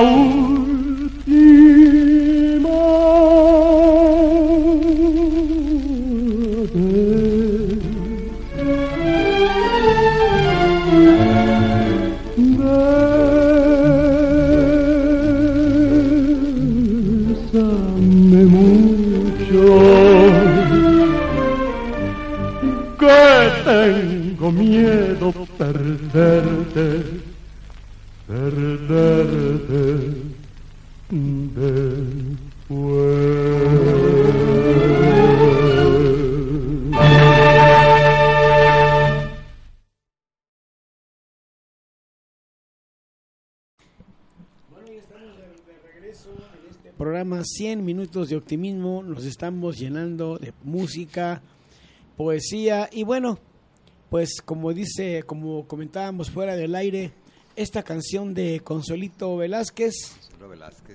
última vez. Bésame mucho, que tengo miedo perderte, perderte Programa cien minutos de optimismo, nos estamos llenando de música, poesía y bueno, pues como dice, como comentábamos fuera del aire, esta canción de Consuelito Velázquez, Velázquez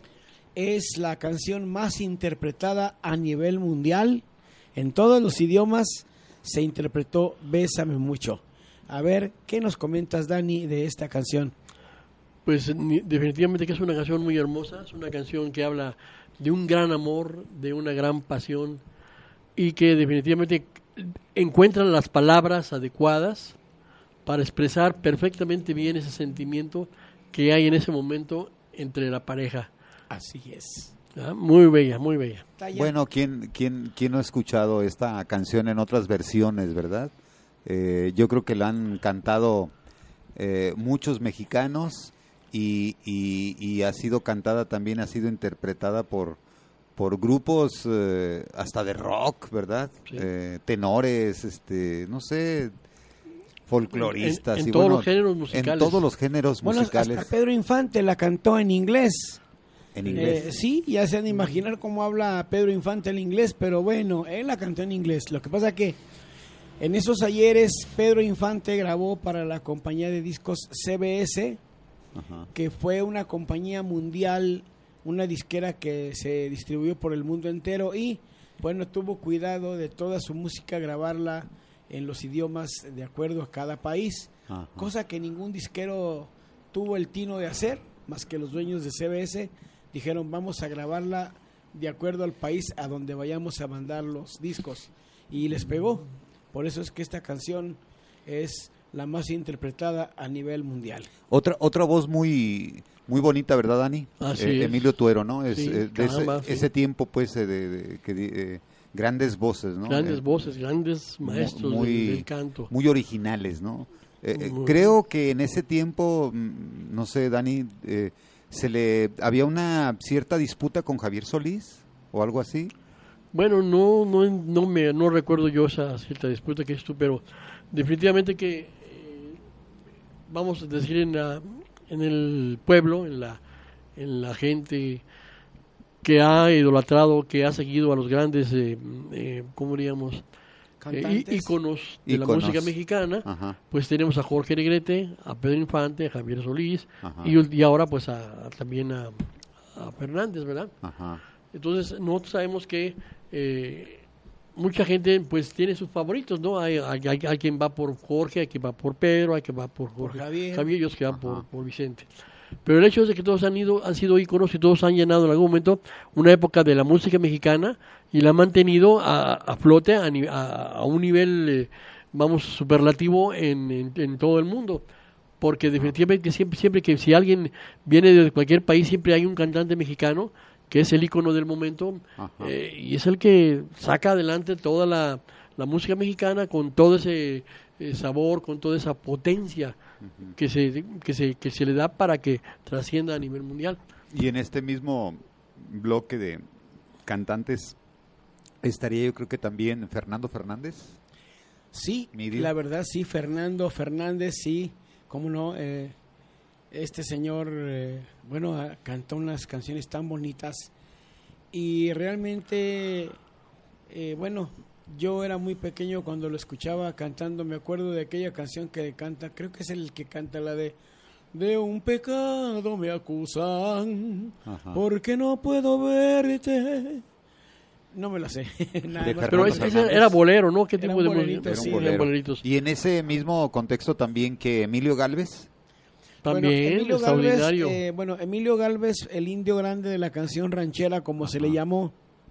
es la canción más interpretada a nivel mundial, en todos los idiomas se interpretó Bésame mucho. A ver, ¿qué nos comentas, Dani, de esta canción? Pues definitivamente que es una canción muy hermosa, es una canción que habla de un gran amor, de una gran pasión y que definitivamente encuentra las palabras adecuadas para expresar perfectamente bien ese sentimiento que hay en ese momento entre la pareja. Así es. ¿Ah? Muy bella, muy bella. Bueno, ¿quién, quién, quién no ha escuchado esta canción en otras versiones, verdad? Eh, yo creo que la han cantado eh, muchos mexicanos. Y, y, y ha sido cantada también, ha sido interpretada por por grupos eh, hasta de rock, ¿verdad? Sí. Eh, tenores, este, no sé, folcloristas. En, en y todos bueno, los géneros musicales. En todos los géneros bueno, musicales. Hasta Pedro Infante la cantó en inglés. En inglés. Eh, sí, ya se han de imaginar cómo habla Pedro Infante el inglés, pero bueno, él la cantó en inglés. Lo que pasa que en esos ayeres Pedro Infante grabó para la compañía de discos C B S, ajá, que fue una compañía mundial, una disquera que se distribuyó por el mundo entero y, bueno, tuvo cuidado de toda su música grabarla en los idiomas de acuerdo a cada país, ajá, cosa que ningún disquero tuvo el tino de hacer, más que los dueños de C B S dijeron vamos a grabarla de acuerdo al país a donde vayamos a mandar los discos, y les pegó. Por eso es que esta canción es la más interpretada a nivel mundial. Otra otra voz muy muy bonita, ¿verdad, Dani? Eh, Emilio Tuero, ¿no? Es, sí, eh, de caramba, ese, sí. ese tiempo, pues, eh, de, de, que eh, grandes voces, ¿no? Grandes eh, voces, grandes maestros muy, del, del canto. Muy originales, ¿no? Eh, Muy. Creo que en ese tiempo, no sé, Dani, eh, se le había una cierta disputa con Javier Solís o algo así. Bueno, no no no me no recuerdo yo esa cierta disputa que es tú, pero definitivamente que eh, vamos a decir en la, en el pueblo, en la en la gente que ha idolatrado, que ha seguido a los grandes, eh, eh, ¿cómo diríamos? Eh, íconos de íconos. La música mexicana. Ajá. Pues tenemos a Jorge Negrete, a Pedro Infante, a Javier Solís y, y ahora pues a, a, también a, a Fernández, ¿verdad? Ajá. Entonces nosotros sabemos que eh, mucha gente pues tiene sus favoritos, ¿no? Hay, hay, hay, hay quien va por Jorge, hay quien va por Pedro, hay quien va por, Jorge, por Javier, Javier y otros que van por, por Vicente. Pero el hecho es de que todos han ido, han sido íconos y todos han llenado en algún momento una época de la música mexicana y la han mantenido a, a flote a, a, a un nivel, eh, vamos, superlativo en, en, en todo el mundo. Porque definitivamente siempre, siempre que si alguien viene de cualquier país, siempre hay un cantante mexicano que es el ícono del momento eh, y es el que saca adelante toda la, la música mexicana con todo ese eh, sabor, con toda esa potencia uh-huh. que se que se que se le da para que trascienda a nivel mundial. Y en este mismo bloque de cantantes estaría yo creo que también Fernando Fernández. Sí, Miriam. La verdad sí, Fernando Fernández, sí, cómo no, eh, este señor, eh, bueno, cantó unas canciones tan bonitas y realmente, eh, bueno, yo era muy pequeño cuando lo escuchaba cantando, me acuerdo de aquella canción que canta, creo que es el que canta la de de un pecado me acusan, ajá. porque no puedo verte. No me la sé. Nada más. Pero es, era, era bolero, ¿no? ¿Qué tipo de bolero? Sí, bolero. Boleritos. Y en ese mismo contexto también que Emilio Gálvez. También, bueno, Emilio extraordinario. Gálvez, eh, bueno, Emilio Gálvez, el indio grande de la canción ranchera, como ajá. se le llamó.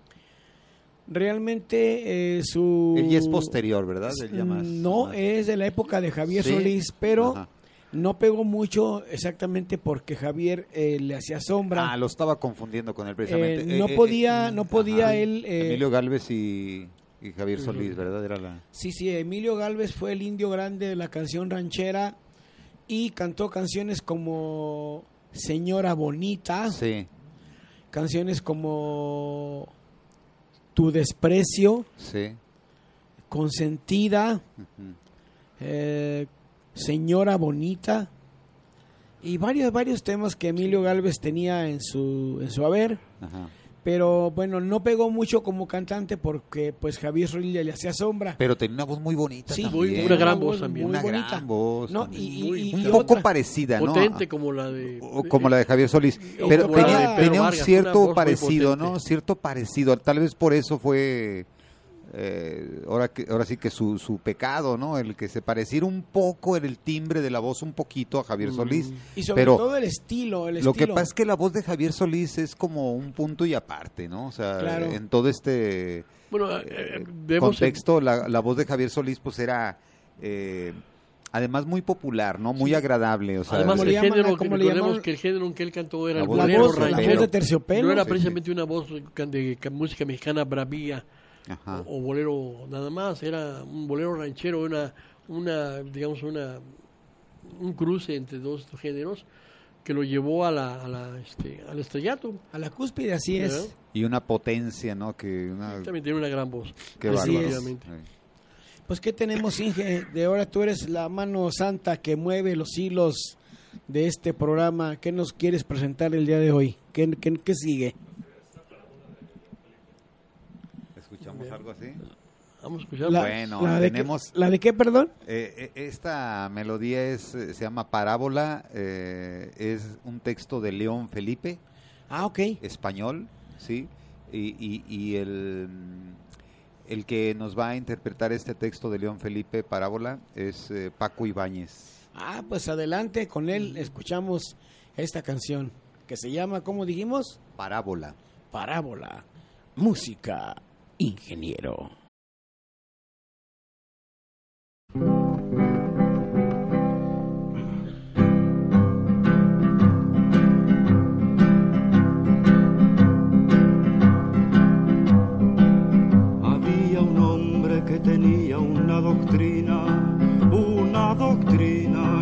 Realmente eh, su... Él ya es posterior, ¿verdad? Él ya más, no, más... es de la época de Javier ¿Sí? Solís, pero... Ajá. No pegó mucho exactamente porque Javier eh, le hacía sombra. Ah, lo estaba confundiendo con él precisamente. Eh, no, eh, podía, eh, no podía ajá, él... Eh, Emilio Gálvez y, y Javier Solís, ¿verdad? Era la... Sí, sí, Emilio Gálvez fue el indio grande de la canción ranchera y cantó canciones como Señora Bonita. Sí. Canciones como Tu Desprecio. Sí. Consentida. Uh-huh. Eh... Señora Bonita y varios varios temas que Emilio Gálvez tenía en su en su haber. Ajá. Pero bueno, no pegó mucho como cantante porque pues Javier Solís le hacía sombra. Pero tenía una voz muy bonita sí, también. Una gran voz también. Una bonita. gran voz. No, y, y, muy, y, un y poco otra. parecida, ¿no? Potente como la de... O, como la de Javier Solís. Pero tenía, de tenía un Vargas, cierto parecido, ¿no? Cierto parecido. Tal vez por eso fue... Eh, ahora que ahora sí que su, su pecado, ¿no? El que se pareciera un poco en el timbre de la voz un poquito a Javier Solís. Y sobre pero todo el estilo, el lo estilo. que pasa es que la voz de Javier Solís es como un punto y aparte, ¿no? O sea, claro. en todo este bueno, eh, contexto, la, la voz de Javier Solís pues era eh, además muy popular, ¿no? Muy sí. agradable, o sea, además el llaman, género, que recordemos que el género en que él cantó era la el voz, bolero la voz, ranchero. La voz de terciopelo. No era sí, precisamente sí. una voz de, de, de música mexicana bravía. Ajá. O, o bolero nada más, era un bolero ranchero, una, una digamos, una un cruce entre dos estos géneros que lo llevó a la, a la este, al estrellato. A la cúspide, así ¿verdad? Es. Y una potencia, ¿no? Que una... También tiene una gran voz. Qué bárbaro. Pues, ¿qué tenemos, Inge? De ahora tú eres la mano santa que mueve los hilos de este programa. ¿Qué nos quieres presentar el día de hoy? ¿Qué, qué, qué sigue? ¿Escuchamos algo así? Vamos a escuchar. La, bueno, la tenemos... De qué, ¿La de qué, perdón? Eh, esta melodía es se llama Parábola, eh, es un texto de León Felipe. Ah, ok. Español, sí. Y, y, y el, el que nos va a interpretar este texto de León Felipe, Parábola, es eh, Paco Ibáñez. Ah, pues adelante, con él escuchamos esta canción, que se llama, ¿cómo dijimos? Parábola. Parábola. Música, ingeniero. Había un hombre que tenía una doctrina, una doctrina que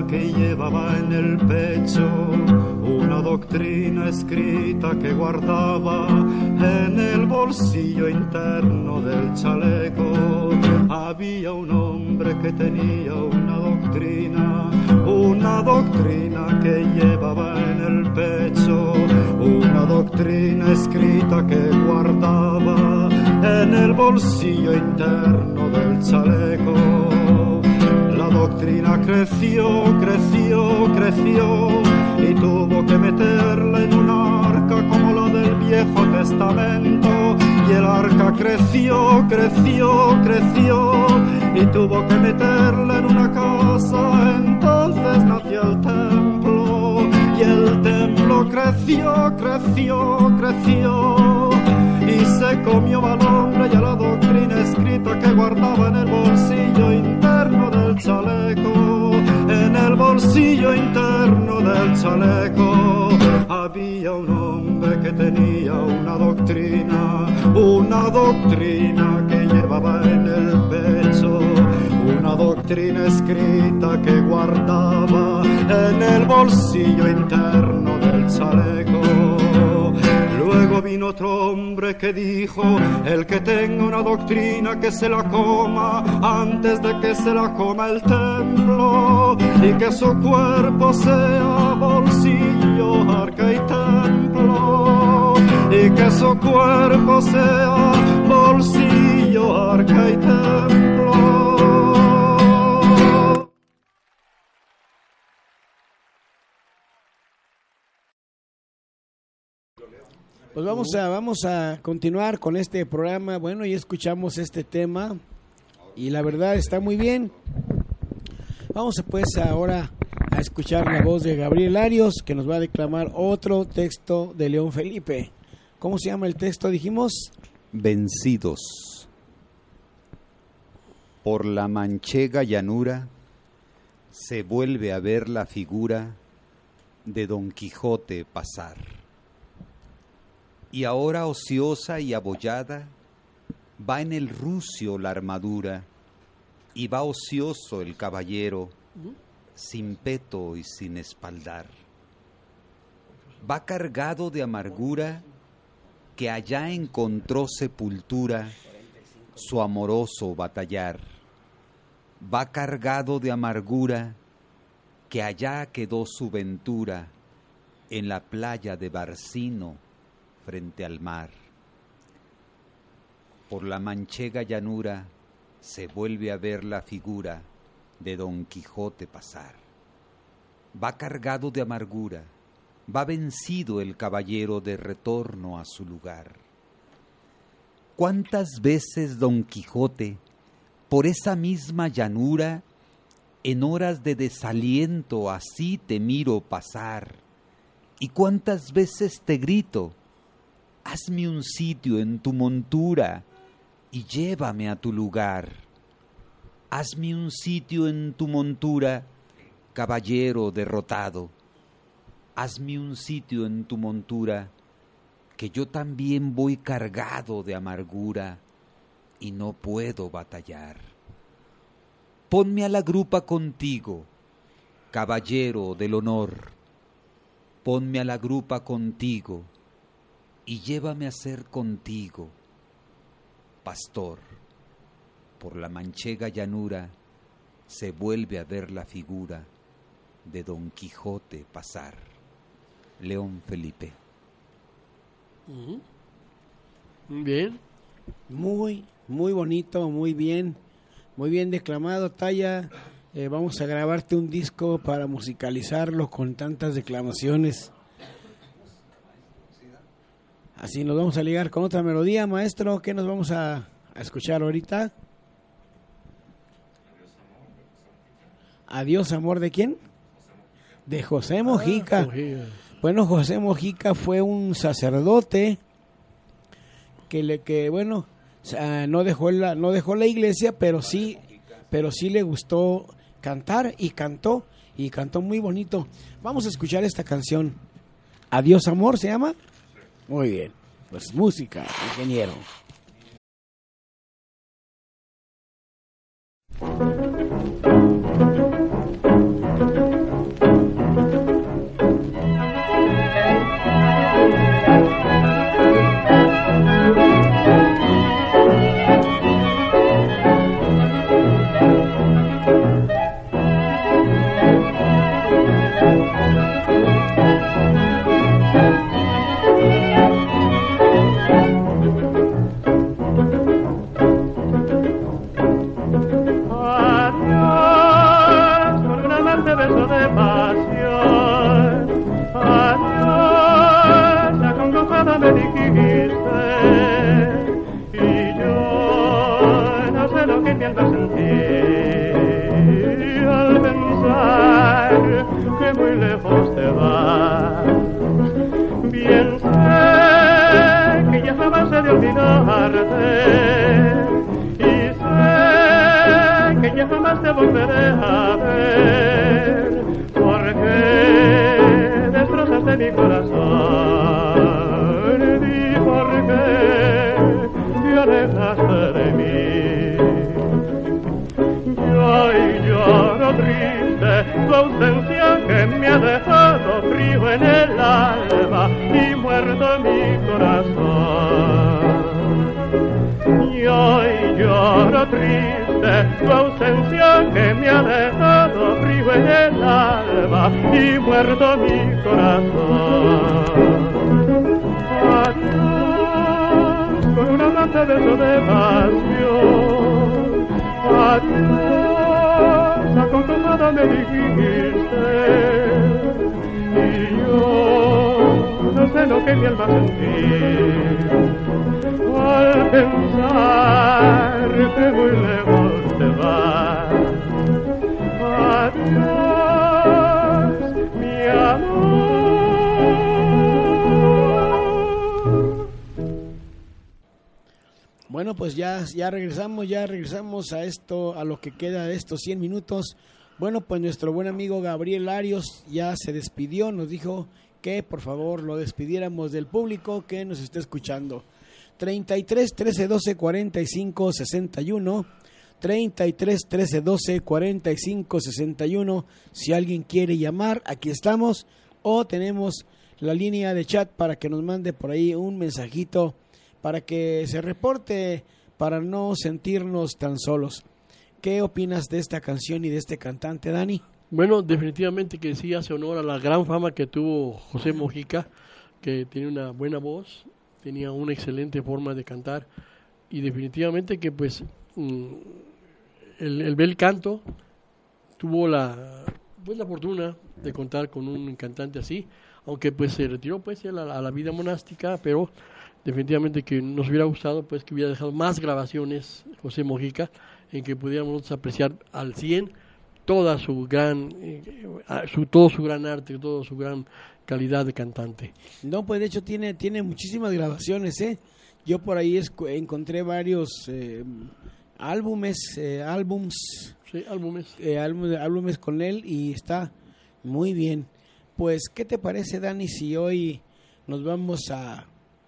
llevaba en el pecho una doctrina escrita que guardaba en el bolsillo interno del chaleco. Había un hombre que tenía una doctrina, una doctrina que llevaba en el pecho, una doctrina escrita que guardaba en el bolsillo interno del chaleco. La doctrina creció, creció, creció y tuvo que meterla en un arca como la del Viejo Testamento. Y el arca creció, creció, creció y tuvo que meterla en una casa. Entonces nació el templo y el templo creció, creció, creció y se comió al hombre y a la doctrina escrita que guardaba en el bolsillo interno del chaleco. En el bolsillo interno del chaleco había un hombre que tenía una doctrina, una doctrina que llevaba en el pecho, una doctrina escrita que guardaba en el bolsillo interno del chaleco. Luego vino otro hombre que dijo, el que tenga una doctrina que se la coma antes de que se la coma el templo, y que su cuerpo sea bolsillo, arca y templo, y que su cuerpo sea bolsillo, arca y templo. Pues vamos a vamos a continuar con este programa. Bueno, ya escuchamos este tema y la verdad está muy bien. Vamos pues ahora a escuchar la voz de Gabriel Arios, que nos va a declamar otro texto de León Felipe. ¿Cómo se llama el texto, dijimos? Vencidos. Por la manchega llanura se vuelve a ver la figura de Don Quijote pasar. Y ahora ociosa y abollada va en el rucio la armadura, y va ocioso el caballero, sin peto y sin espaldar. Va cargado de amargura, que allá encontró sepultura su amoroso batallar. Va cargado de amargura, que allá quedó su ventura, en la playa de Barcino, frente al mar. Por la manchega llanura se vuelve a ver la figura de Don Quijote pasar. Va cargado de amargura, va vencido el caballero de retorno a su lugar. ¿Cuántas veces Don Quijote, por esa misma llanura, en horas de desaliento así te miro pasar? ¿Y cuántas veces te grito, hazme un sitio en tu montura y llévame a tu lugar? Hazme un sitio en tu montura, caballero derrotado. Hazme un sitio en tu montura, que yo también voy cargado de amargura y no puedo batallar. Ponme a la grupa contigo, caballero del honor. Ponme a la grupa contigo y llévame a ser contigo, pastor. Por la manchega llanura se vuelve a ver la figura de Don Quijote pasar. León Felipe. Uh-huh. Bien. Muy, muy bonito, muy bien, muy bien declamado, Talla. Eh, vamos a grabarte un disco para musicalizarlo con tantas declamaciones. Así nos vamos a ligar con otra melodía, maestro. ¿Qué nos vamos a, a escuchar ahorita? Adiós, amor, ¿de quién? De José Mojica. Ah, bueno, José Mojica fue un sacerdote que le que bueno, no dejó la no dejó la iglesia, pero sí, pero sí le gustó cantar y cantó y cantó muy bonito. Vamos a escuchar esta canción. Adiós, amor, ¿se llama? Muy bien, pues música, ingeniero. beso de pasión. Adiós, acongojada me dijiste, y yo no sé lo que mi alma sentí al pensar que muy lejos te vas. Bien sé que ya jamás he de olvidarte, y sé que ya jamás te volveré a ver, porque destrozaste mi corazón y porque te alejaste de mí. Yo lloro triste tu ausencia que me ha dejado frío en el alma y muerto mi corazón. Yo lloro triste tu ausencia que me ha dejado frío en el alma y muerto mi corazón. Adiós, con un amante beso de pasión. Adiós, acongojada me dijiste, y yo no sé lo que mi alma sentí al pensar que muy lejos te vas. Adiós, mi amor. Bueno, pues ya, ya regresamos, ya regresamos a esto, a lo que queda de estos cien minutos. Bueno, pues nuestro buen amigo Gabriel Arios ya se despidió, nos dijo que por favor lo despidiéramos del público que nos está escuchando. treinta y tres, trece, doce, cuarenta y cinco, sesenta y uno, treinta y tres, trece, doce, cuarenta y cinco, sesenta y uno, si alguien quiere llamar, aquí estamos, o tenemos la línea de chat para que nos mande por ahí un mensajito, para que se reporte, para no sentirnos tan solos. ¿Qué opinas de esta canción y de este cantante, Dani? Bueno, definitivamente que sí hace honor a la gran fama que tuvo José Mojica, que tiene una buena voz, tenía una excelente forma de cantar, y definitivamente que pues el, el bel canto tuvo la pues la fortuna de contar con un cantante así, aunque pues se retiró pues a la, a la vida monástica, pero definitivamente que nos hubiera gustado pues que hubiera dejado más grabaciones José Mojica, en que pudiéramos apreciar al cien toda su gran eh, su todo su gran arte, toda su gran calidad de cantante. No, pues de hecho tiene tiene muchísimas grabaciones, eh. Yo por ahí es, encontré varios eh, álbumes, eh, álbums, sí, álbumes, eh, álbumes, álbumes con él, y está muy bien. Pues, ¿qué te parece, Dani, si hoy nos vamos a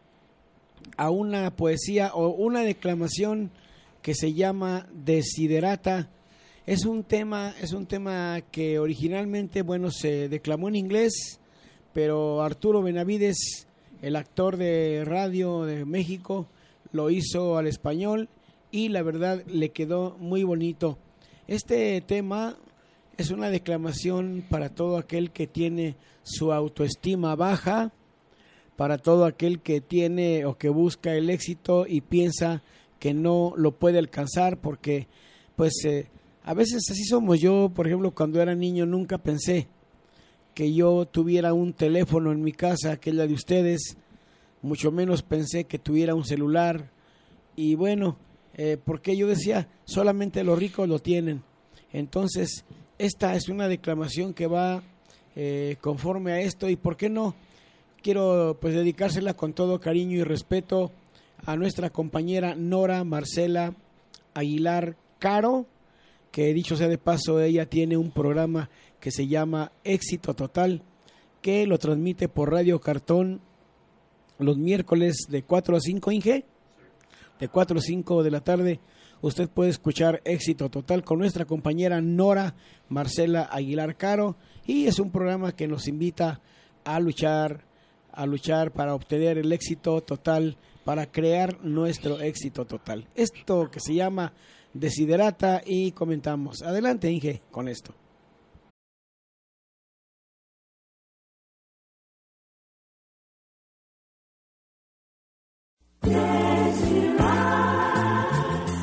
a una poesía o una declamación que se llama Desiderata? Es un tema, es un tema que originalmente, bueno, se declamó en inglés, pero Arturo Benavides, el actor de radio de México, lo hizo al español y la verdad le quedó muy bonito. Este tema es una declamación para todo aquel que tiene su autoestima baja, para todo aquel que tiene o que busca el éxito y piensa que no lo puede alcanzar, porque pues eh, a veces así somos. Yo, por ejemplo, cuando era niño nunca pensé que yo tuviera un teléfono en mi casa, aquella de ustedes, mucho menos pensé que tuviera un celular, y bueno, eh, porque yo decía, solamente los ricos lo tienen. Entonces, esta es una declamación que va eh, conforme a esto, y por qué no, quiero pues dedicársela con todo cariño y respeto a nuestra compañera Nora Marcela Aguilar Caro, que dicho sea de paso, ella tiene un programa que se llama Éxito Total, que lo transmite por Radio Cartón los miércoles de cuatro a cinco, Inge, de cuatro a cinco de la tarde. Usted puede escuchar Éxito Total con nuestra compañera Nora Marcela Aguilar Caro, y es un programa que nos invita a luchar, a luchar para obtener el éxito total, para crear nuestro éxito total. Esto que se llama Desiderata, y comentamos. Adelante, Inge, con esto.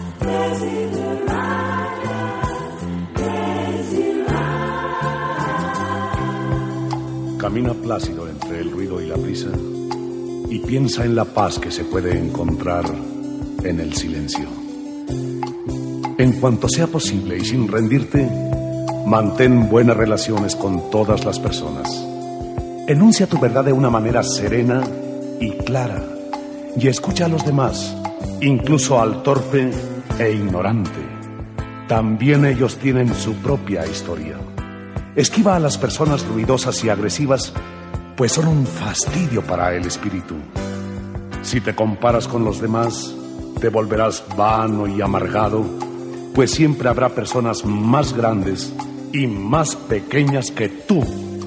Desiderata, desiderata, camina plácido entre el ruido y la prisa y piensa en la paz que se puede encontrar en el silencio. En cuanto sea posible y sin rendirte, mantén buenas relaciones con todas las personas. Enuncia tu verdad de una manera serena y clara y escucha a los demás, incluso al torpe e ignorante. También ellos tienen su propia historia. Esquiva a las personas ruidosas y agresivas, pues son un fastidio para el espíritu. Si te comparas con los demás, te volverás vano y amargado, pues siempre habrá personas más grandes y más pequeñas que tú.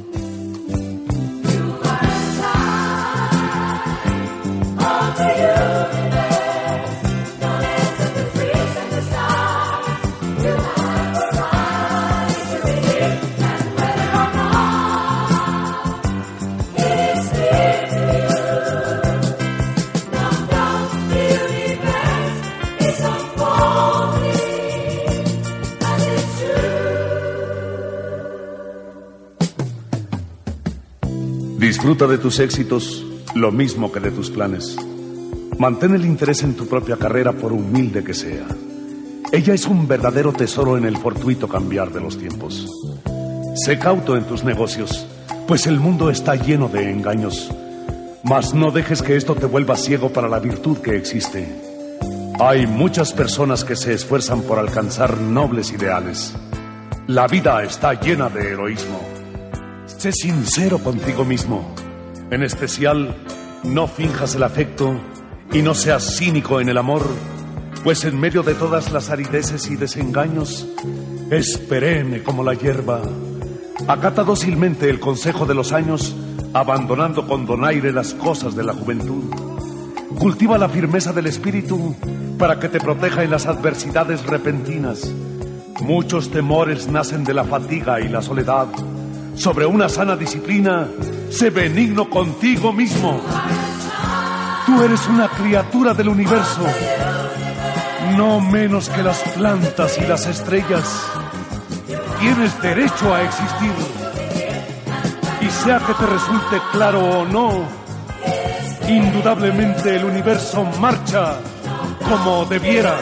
Disfruta de tus éxitos lo mismo que de tus planes. Mantén el interés en tu propia carrera por humilde que sea. Ella es un verdadero tesoro en el fortuito cambiar de los tiempos. Sé cauto en tus negocios, pues el mundo está lleno de engaños. Mas no dejes que esto te vuelva ciego para la virtud que existe. Hay muchas personas que se esfuerzan por alcanzar nobles ideales. La vida está llena de heroísmo. Sé sincero contigo mismo. En especial, no finjas el afecto y no seas cínico en el amor, pues en medio de todas las arideces y desengaños, es perenne como la hierba. Acata dócilmente el consejo de los años, abandonando con donaire las cosas de la juventud. Cultiva la firmeza del espíritu para que te proteja en las adversidades repentinas. Muchos temores nacen de la fatiga y la soledad. Sobre una sana disciplina, sé benigno contigo mismo. Tú eres una criatura del universo, no menos que las plantas y las estrellas. Tienes derecho a existir. Y sea que te resulte claro o no, indudablemente el universo marcha como debiera.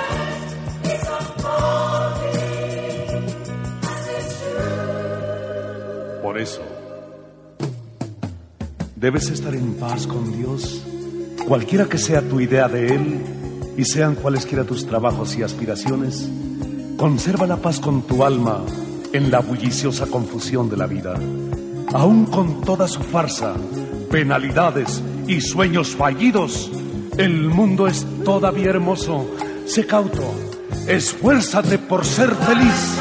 Por eso, debes estar en paz con Dios, cualquiera que sea tu idea de Él y sean cualesquiera tus trabajos y aspiraciones. Conserva la paz con tu alma en la bulliciosa confusión de la vida. Aún con toda su farsa, penalidades y sueños fallidos, el mundo es todavía hermoso. Sé cauto, esfuérzate por ser feliz.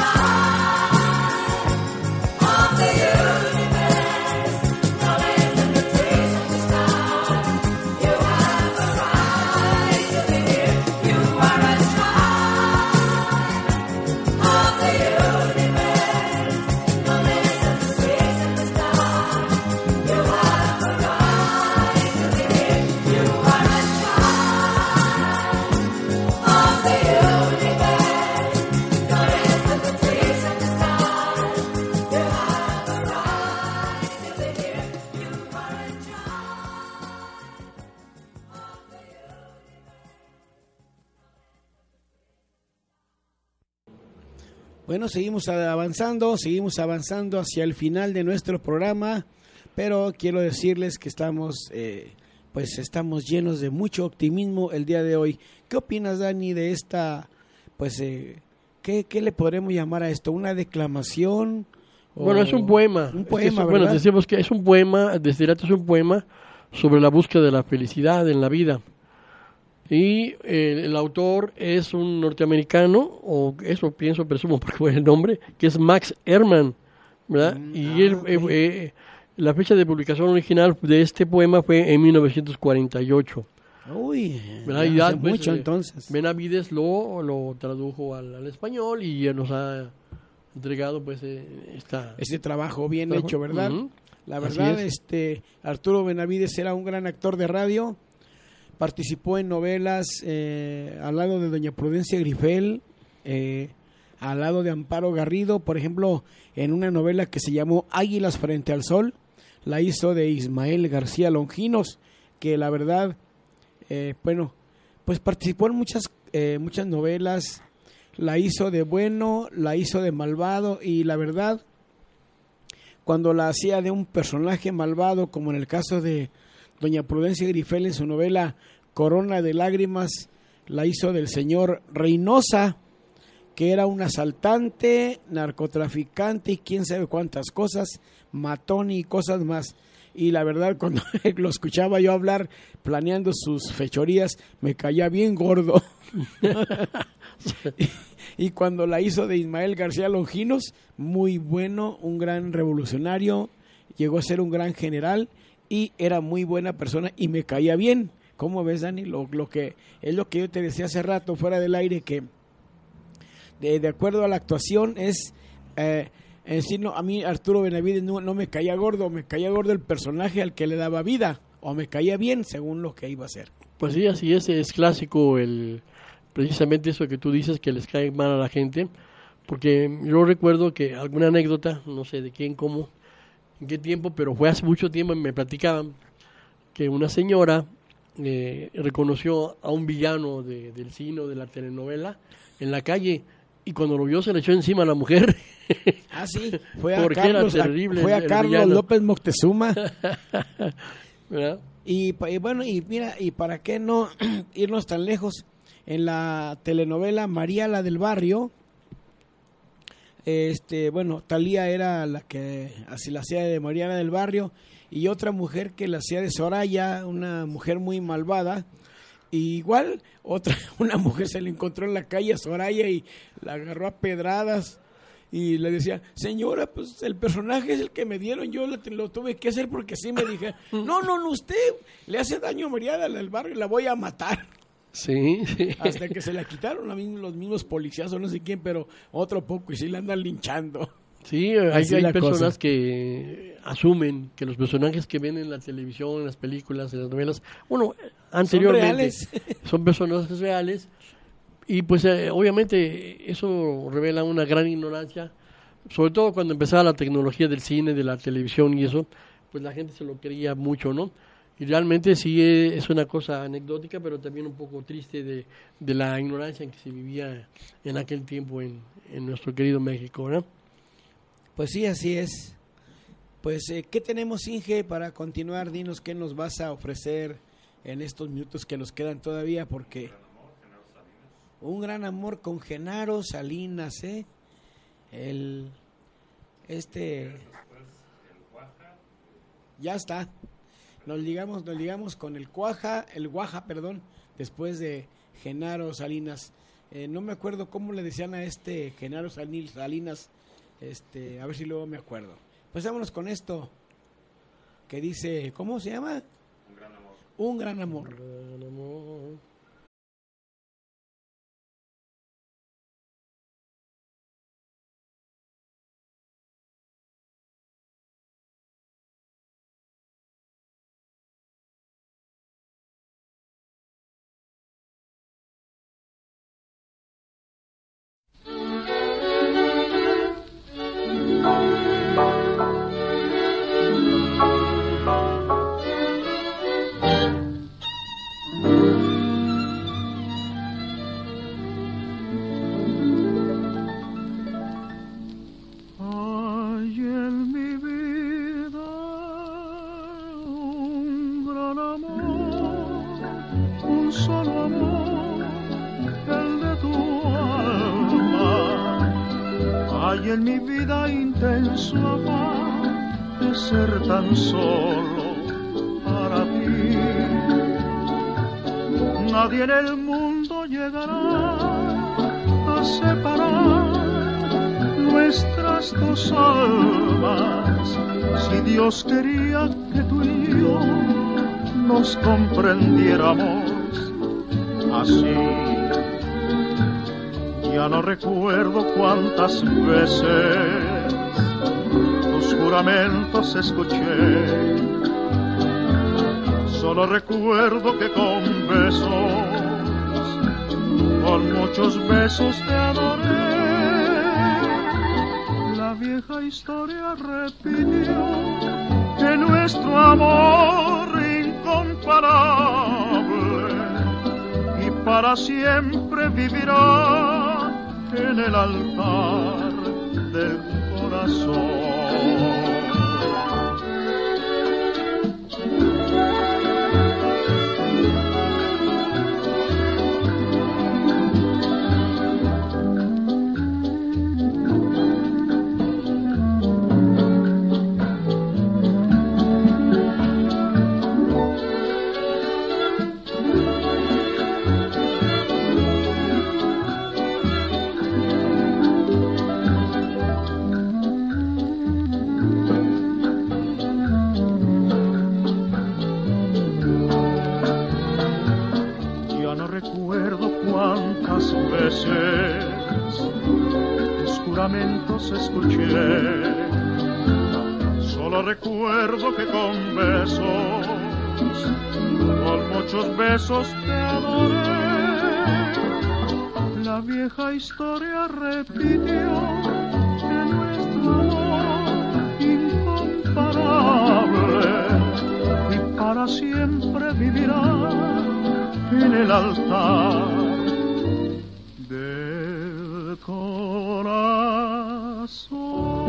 Bueno, seguimos avanzando, seguimos avanzando hacia el final de nuestro programa, pero quiero decirles que estamos, eh, pues estamos llenos de mucho optimismo el día de hoy. ¿Qué opinas, Dani, de esta, pues, eh, ¿qué, qué le podremos llamar a esto? ¿Una declamación? Bueno, es un poema. Un poema, es, bueno, decimos que es un poema, Desiderato es un poema sobre la búsqueda de la felicidad en la vida. Y eh, el autor es un norteamericano, o eso pienso, presumo, porque fue el nombre, que es Max Ehrmann, ¿verdad? Mm, y ah, él, okay. eh, eh, la fecha de publicación original de este poema fue en mil novecientos cuarenta y ocho. Uy, ya ya, hace pues, mucho eh, entonces. Benavides lo, lo tradujo al, al español y nos ha entregado pues eh, esta... este trabajo bien trabajo. hecho, ¿verdad? Uh-huh. La verdad, este Arturo Benavides era un gran actor de radio. Participó en novelas eh, al lado de doña Prudencia Grifel, eh, al lado de Amparo Garrido, por ejemplo, en una novela que se llamó Águilas frente al sol. la hizo de Ismael García Longinos, que la verdad, eh, bueno, pues participó en muchas, eh, muchas novelas, la hizo de bueno, la hizo de malvado, y la verdad, cuando la hacía de un personaje malvado, como en el caso de doña Prudencia Grifel en su novela Corona de Lágrimas, la hizo del señor Reynosa, que era un asaltante, narcotraficante y quién sabe cuántas cosas, matón y cosas más. Y la verdad, cuando lo escuchaba yo hablar, planeando sus fechorías, me caía bien gordo. y, y cuando la hizo de Ismael García Longinos, muy bueno, un gran revolucionario, llegó a ser un gran general y era muy buena persona y me caía bien. ¿Cómo ves, Dani? Lo, lo que es lo que yo te decía hace rato fuera del aire, que de, de acuerdo a la actuación es eh, en decir, no, a mí Arturo Benavides no, no me caía gordo, me caía gordo el personaje al que le daba vida, o me caía bien según lo que iba a ser. Pues sí, así es, es clásico el precisamente eso que tú dices, que les cae mal a la gente, porque yo recuerdo que alguna anécdota, no sé de quién, cómo, en qué tiempo, pero fue hace mucho tiempo, me platicaban que una señora eh, reconoció a un villano de, del cine o de la telenovela en la calle, y cuando lo vio se le echó encima a la mujer. Ah, sí, fue a Porque Carlos, era terrible a, fue a el, el Carlos villano. López Moctezuma. ¿Verdad? Y, y bueno, y mira, y para qué no irnos tan lejos, en la telenovela María la del Barrio, este, bueno, Talía era la que así la hacía de María la del Barrio, y otra mujer que la hacía de Soraya, una mujer muy malvada. Y igual, otra, una mujer se le encontró en la calle a Soraya y la agarró a pedradas y le decía, señora, pues el personaje es el que me dieron, yo lo, lo tuve que hacer porque sí me dije, no, no, no, usted le hace daño a María del Barrio y la voy a matar. Sí, sí. Hasta que se la quitaron a mí, los mismos policías o no sé quién, pero otro poco y sí la andan linchando. Sí, hay, Así hay la personas cosa. que asumen que los personajes que ven en la televisión, en las películas, en las novelas, bueno, anteriormente Son reales. son personajes reales, y pues eh, obviamente eso revela una gran ignorancia, sobre todo cuando empezaba la tecnología del cine, de la televisión y eso, pues la gente se lo creía mucho, ¿no? Y realmente sí es una cosa anecdótica, pero también un poco triste de, de la ignorancia en que se vivía en aquel tiempo en, en nuestro querido México, ¿no? Pues sí, así es. Pues, eh, ¿qué tenemos, Inge, para continuar? Dinos qué nos vas a ofrecer en estos minutos que nos quedan todavía, porque un gran amor con Genaro Salinas, ¿eh? El, este, ya está. Nos ligamos, nos ligamos con el Cuaja, el Guaja, perdón, después de Genaro Salinas. Eh, no me acuerdo cómo le decían a este Genaro Salinas. Este, a ver si luego me acuerdo. Pues vámonos con esto que dice, ¿cómo se llama? Un gran amor. Un gran amor. Un gran amor. En mi vida intenso amor de ser tan solo para ti. Nadie en el mundo llegará a separar nuestras dos almas. Si Dios quería que tú y yo nos comprendiéramos así. Ya no recuerdo cuántas veces tus juramentos escuché. Solo recuerdo que con besos, con muchos besos te adoré. La vieja historia repitió que no nuestro amor incomparable y para siempre vivirá en el altar del corazón. Escuché, solo recuerdo que con besos, con muchos besos te adoré. La vieja historia repitió que nuestro amor incomparable y para siempre vivirá en el altar del corazón.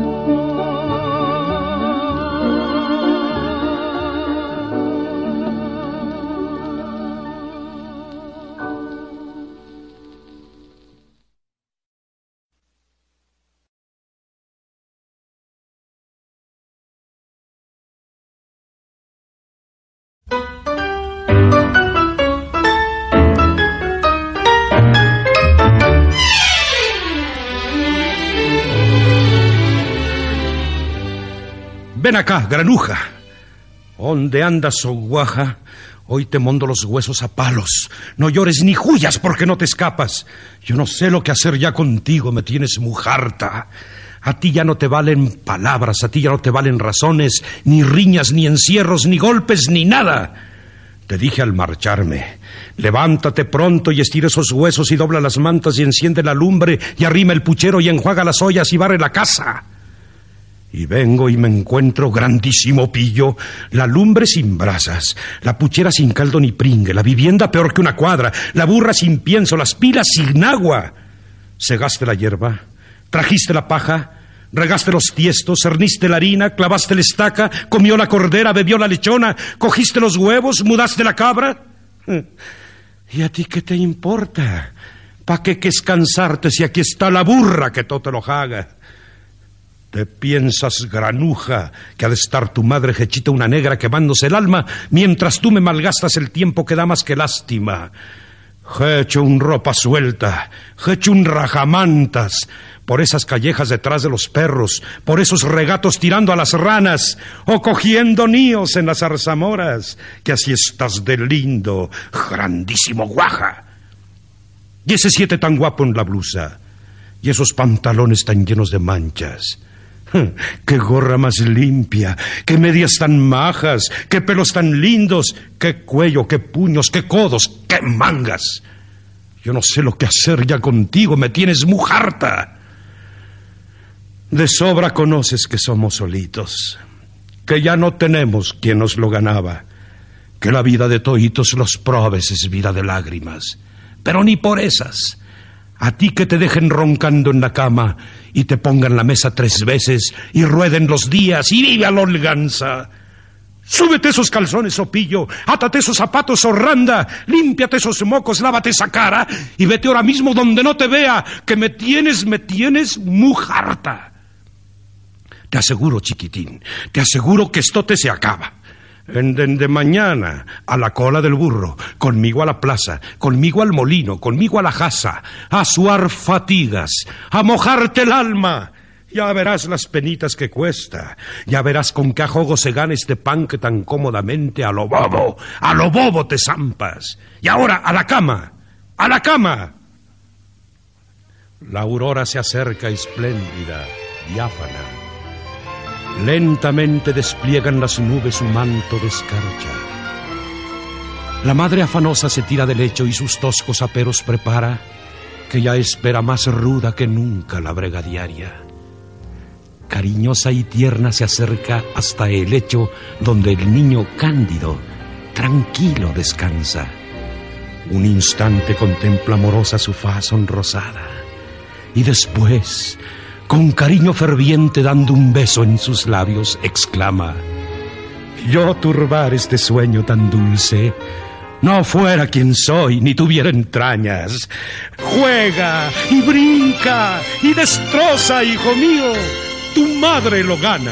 Ven acá, granuja. ¿Dónde andas, oh guaja? Hoy te mondo los huesos a palos. No llores ni huyas porque no te escapas. Yo no sé lo que hacer ya contigo, me tienes mujarta. A ti ya no te valen palabras, a ti ya no te valen razones, ni riñas, ni encierros, ni golpes, ni nada. Te dije al marcharme, levántate pronto y estira esos huesos y dobla las mantas y enciende la lumbre y arrima el puchero y enjuaga las ollas y barre la casa. Y vengo y me encuentro grandísimo pillo, la lumbre sin brasas, la puchera sin caldo ni pringue, la vivienda peor que una cuadra, la burra sin pienso, las pilas sin agua. Segaste la hierba, trajiste la paja, regaste los tiestos, cerniste la harina, clavaste la estaca, comió la cordera, bebió la lechona, cogiste los huevos, mudaste la cabra. ¿Y a ti qué te importa? ¿Pa' qué que es cansarte si aquí está la burra que todo te lo haga? ¿Te piensas, granuja, que ha de estar tu madre jechita una negra quemándose el alma, mientras tú me malgastas el tiempo que da más que lástima? Jecho un ropa suelta, jecho un rajamantas, por esas callejas detrás de los perros, por esos regatos tirando a las ranas, o cogiendo níos en las zarzamoras, que así estás de lindo, grandísimo guaja. Y ese siete tan guapo en la blusa, y esos pantalones tan llenos de manchas. ¡Qué gorra más limpia! ¡Qué medias tan majas! ¡Qué pelos tan lindos! ¡Qué cuello! ¡Qué puños! ¡Qué codos! ¡Qué mangas! Yo no sé lo que hacer ya contigo, me tienes mujarta. De sobra conoces que somos solitos, que ya no tenemos quien nos lo ganaba, que la vida de toitos los probes es vida de lágrimas, pero ni por esas. A ti que te dejen roncando en la cama y te pongan la mesa tres veces y rueden los días y vive a la holganza. Súbete esos calzones, opillo, átate esos zapatos, horranda, límpiate esos mocos, lávate esa cara y vete ahora mismo donde no te vea, que me tienes, me tienes mujarta. Te aseguro, chiquitín, te aseguro que esto te se acaba. En, de, de mañana a la cola del burro, conmigo a la plaza, conmigo al molino, conmigo a la casa, a suar fatigas, a mojarte el alma. Ya verás las penitas que cuesta, ya verás con qué ajogo se gana este pan que tan cómodamente a lo bobo, a lo bobo te zampas. Y ahora a la cama, a la cama. La aurora se acerca espléndida, diáfana. Lentamente despliegan las nubes su manto de escarcha. La madre afanosa se tira del lecho y sus toscos aperos prepara, que ya espera más ruda que nunca la brega diaria. cariñosa y tierna, se acerca hasta el lecho donde el niño cándido, tranquilo, descansa. Un instante contempla amorosa su faz sonrosada y después, con cariño ferviente dando un beso en sus labios, exclama: yo turbar este sueño tan dulce, no fuera quien soy ni tuviera entrañas. Juega y brinca y destroza, hijo mío, tu madre lo gana.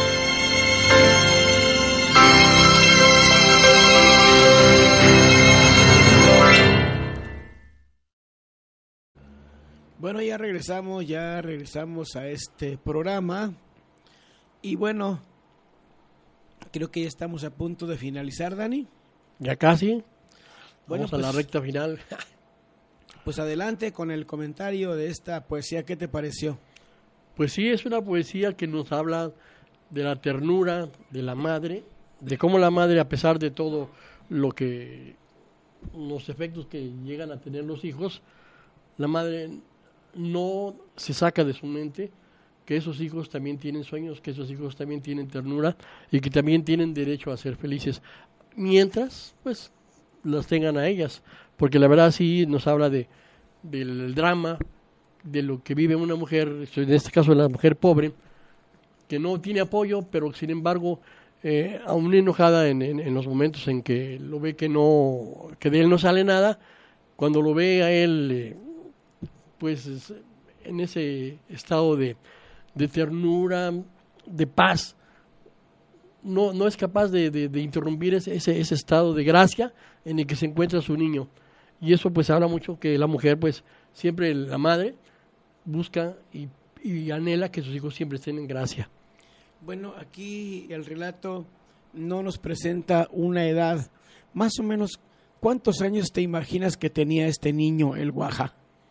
Bueno, ya regresamos, ya regresamos a este programa. Y bueno, creo que ya estamos a punto de finalizar, Dani. Ya casi. Bueno, Vamos pues, a la recta final. Pues adelante con el comentario de esta poesía. ¿Qué te pareció? Pues sí, es una poesía que nos habla de la ternura de la madre, de cómo la madre, a pesar de todo lo que, los efectos que llegan a tener los hijos, la madre no se saca de su mente que esos hijos también tienen sueños, que esos hijos también tienen ternura y que también tienen derecho a ser felices, mientras pues las tengan a ellas, porque la verdad sí nos habla de del drama de lo que vive una mujer, en este caso la mujer pobre, que no tiene apoyo, pero sin embargo eh, aún enojada en, en, en los momentos en que lo ve que no, que de él no sale nada, cuando lo ve a él eh, pues en ese estado de, de ternura, de paz, no, no es capaz de, de, de interrumpir ese, ese, ese estado de gracia en el que se encuentra su niño. Y eso pues habla mucho que la mujer, pues siempre la madre busca y, y anhela que sus hijos siempre estén en gracia. Bueno, aquí el relato no nos presenta una edad. Más o menos, ¿cuántos años te imaginas que tenía este niño, el Guaja?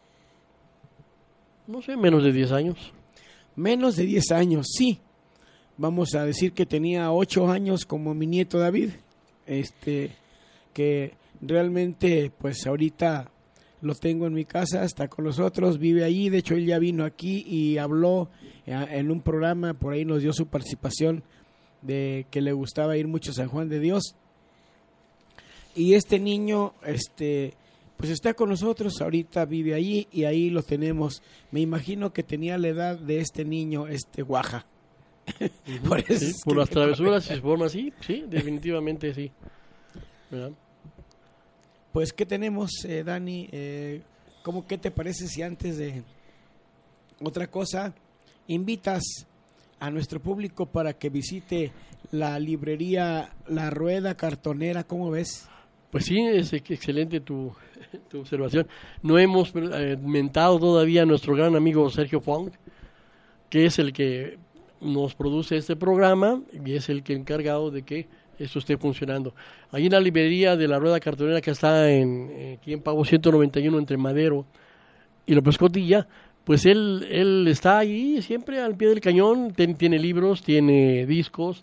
No sé, menos de diez años. Menos de diez años, sí. Vamos a decir que tenía ocho años como mi nieto David, este, que realmente pues ahorita lo tengo en mi casa, está con nosotros, vive allí. De hecho él ya vino aquí y habló en un programa, por ahí nos dio su participación de que le gustaba ir mucho a San Juan de Dios. Y este niño, este, pues está con nosotros, ahorita vive allí y ahí lo tenemos. Me imagino que tenía la edad de este niño, este Guaja. Uh-huh. Por, eso sí, es por que las me travesuras, si se forma así, sí, definitivamente sí. ¿Verdad? Pues, ¿qué tenemos, eh, Dani? Eh, ¿cómo, ¿Qué te parece si antes de otra cosa invitas a nuestro público para que visite la librería La Rueda Cartonera? ¿Cómo ves? Pues sí, es excelente tu, tu observación. No hemos eh, mentado todavía a nuestro gran amigo Sergio Fong, que es el que nos produce este programa y es el que encargado de que esto esté funcionando. Ahí en la librería de La Rueda Cartonera, que está en, aquí en Pavo ciento noventa y uno entre Madero y López Cotilla, pues él él está ahí siempre al pie del cañón, ten, tiene libros, tiene discos,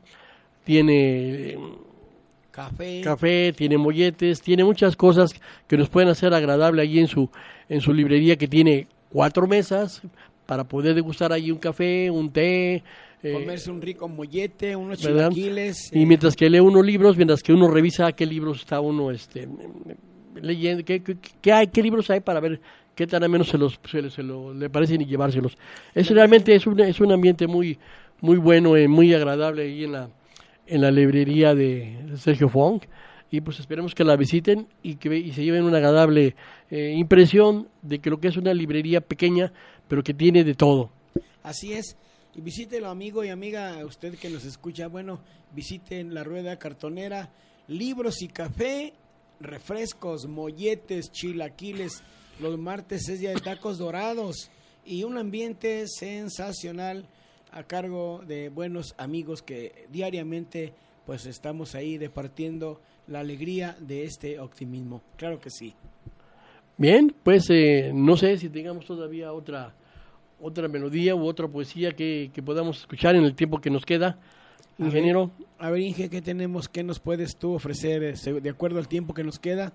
tiene eh, café, café, tiene molletes, tiene muchas cosas que nos pueden hacer agradable allí en su en su librería, que tiene cuatro mesas para poder degustar allí un café, un té, comerse un rico mollete, unos ¿verdad? chilaquiles. Y eh. mientras que lee uno libros, mientras que uno revisa qué libros está uno este leyendo, qué, qué, qué hay, qué libros hay para ver qué tan a menos se los se, se lo, le parecen y llevárselos. Eso realmente es un es un ambiente muy muy bueno y muy agradable ahí en la en la librería de Sergio Fong, y pues esperemos que la visiten y que y se lleven una agradable eh, impresión de que lo que es una librería pequeña, pero que tiene de todo. Así es. Y visítelo, amigo y amiga, usted que nos escucha, bueno, visiten La Rueda Cartonera, libros y café, refrescos, molletes, chilaquiles, los martes es día de tacos dorados y un ambiente sensacional a cargo de buenos amigos que diariamente pues estamos ahí departiendo la alegría de este optimismo. Claro que sí. Bien, pues eh, no sé si tengamos todavía otra otra melodía u otra poesía que, que podamos escuchar en el tiempo que nos queda, ingeniero. A ver, a ver, Inge, ¿qué tenemos? ¿Qué nos puedes tú ofrecer eh, de acuerdo al tiempo que nos queda?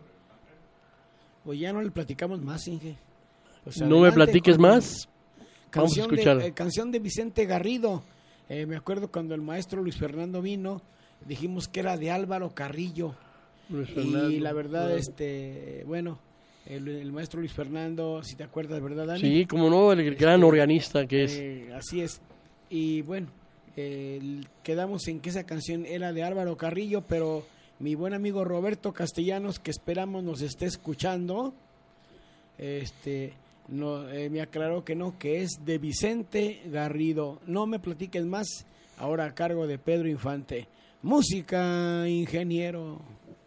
O ya no le platicamos más, Inge. Pues no me platiques con, más. canción, de, eh, canción de Vicente Garrido. Eh, me acuerdo cuando el maestro Luis Fernando vino, dijimos que era de Álvaro Carrillo. Luis Fernando, y la verdad, bueno. este, bueno, el, el maestro Luis Fernando, si te acuerdas, ¿verdad, Dani? Sí, como no, el gran este, organista que eh, es. Así es. Y bueno, eh, quedamos en que esa canción era de Álvaro Carrillo, pero mi buen amigo Roberto Castellanos, que esperamos nos esté escuchando, este, no, eh, me aclaró que no, que es de Vicente Garrido. No me platiques más, ahora a cargo de Pedro Infante. Música, ingeniero.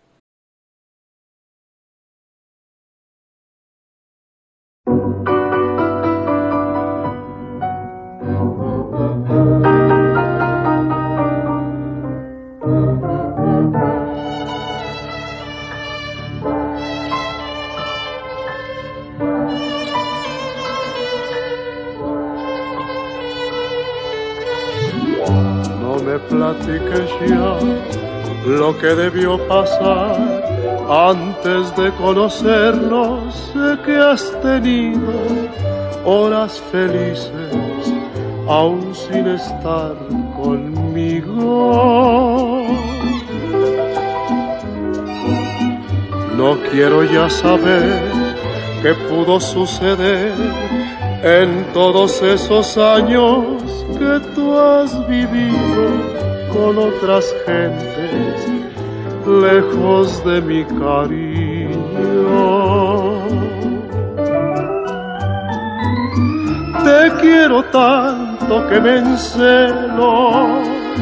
Platiques ya lo que debió pasar antes de conocernos. Sé que has tenido horas felices aún sin estar conmigo. No quiero ya saber qué pudo suceder en todos esos años que tú has vivido con otras gentes, lejos de mi cariño. Te quiero tanto que me encelo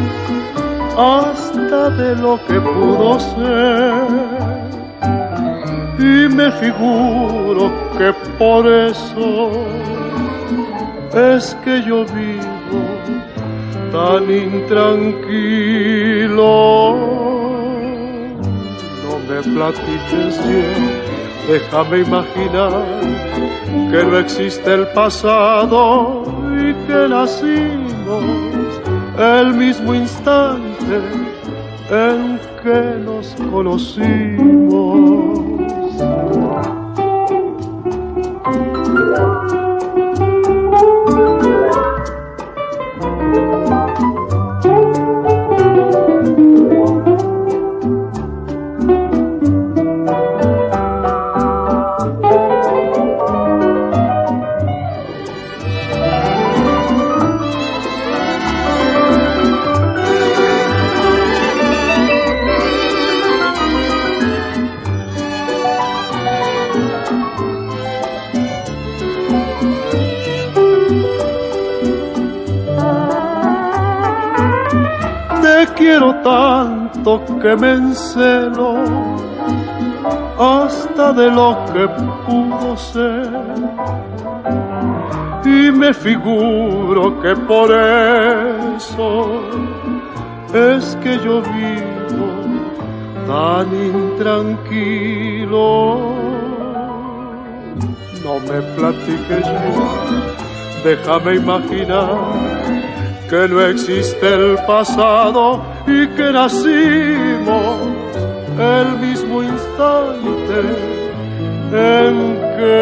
hasta de lo que pudo ser, y me figuro que por eso es que yo vivo tan intranquilo. No me platiques bien, déjame imaginar que no existe el pasado y que nacimos el mismo instante en que nos conocimos. Tanto que me encelo hasta de lo que pudo ser, y me figuro que por eso es que yo vivo tan intranquilo. No me platiques ya, déjame imaginar que no existe el pasado y que nacimos el mismo instante en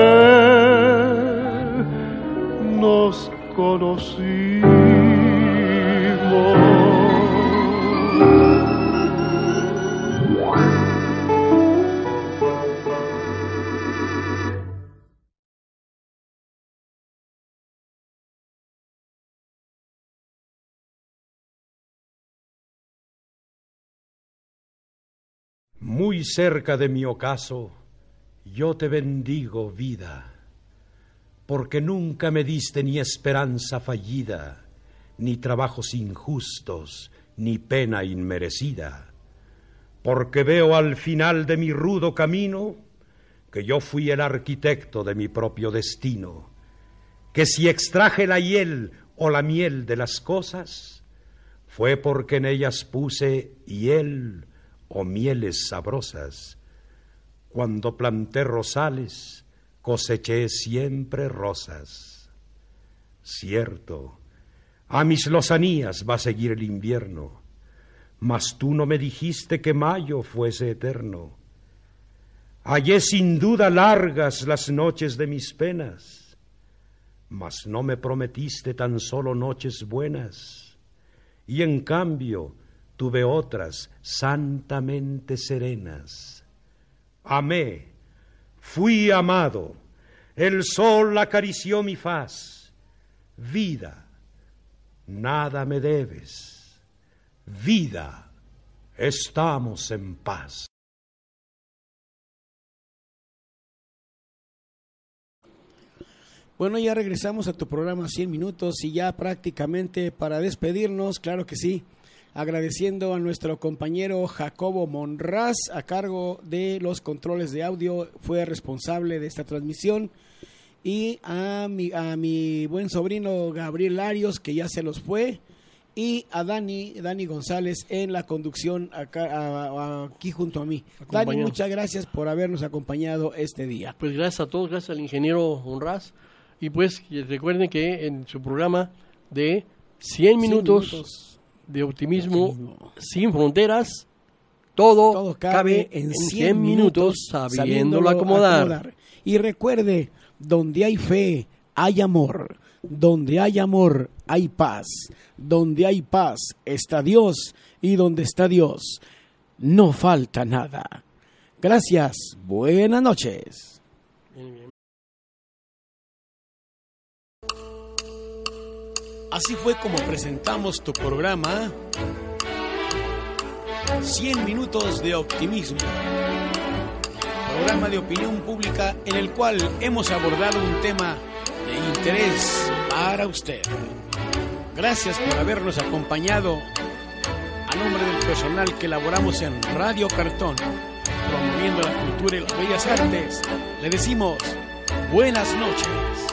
que nos conocimos. Muy cerca de mi ocaso, yo te bendigo, vida, porque nunca me diste ni esperanza fallida, ni trabajos injustos, ni pena inmerecida, porque veo al final de mi rudo camino que yo fui el arquitecto de mi propio destino, que si extraje la hiel o la miel de las cosas, fue porque en ellas puse hiel o mieles sabrosas. Cuando planté rosales, coseché siempre rosas. Cierto, a mis lozanías va a seguir el invierno, mas tú no me dijiste que mayo fuese eterno. Hallé sin duda largas las noches de mis penas, mas no me prometiste tan solo noches buenas, y en cambio tuve otras santamente serenas. Amé, fui amado, el sol acarició mi faz. Vida, nada me debes. Vida, estamos en paz. Bueno, ya regresamos a tu programa cien minutos y ya prácticamente para despedirnos, claro que sí, agradeciendo a nuestro compañero Jacobo Monraz a cargo de los controles de audio, fue responsable de esta transmisión, y a mi, a mi buen sobrino Gabriel Larios, que ya se los fue, y a Dani, Dani González en la conducción acá, a, a, aquí junto a mí. Dani, muchas gracias por habernos acompañado este día. Pues gracias a todos, gracias al ingeniero Monraz. Y pues recuerden que en su programa de cien minutos, cien minutos de optimismo, optimismo sin fronteras, todo, todo cabe, cabe en cien minutos sabiéndolo acomodar. acomodar. Y recuerde, donde hay fe, hay amor. Donde hay amor, hay paz. Donde hay paz, está Dios. Y donde está Dios, no falta nada. Gracias. Buenas noches. Bien, bien. Así fue como presentamos tu programa cien minutos de optimismo. Programa de opinión pública en el cual hemos abordado un tema de interés para usted. Gracias por habernos acompañado. A nombre del personal que elaboramos en Radio Cartón, promoviendo la cultura y las bellas artes, le decimos buenas noches.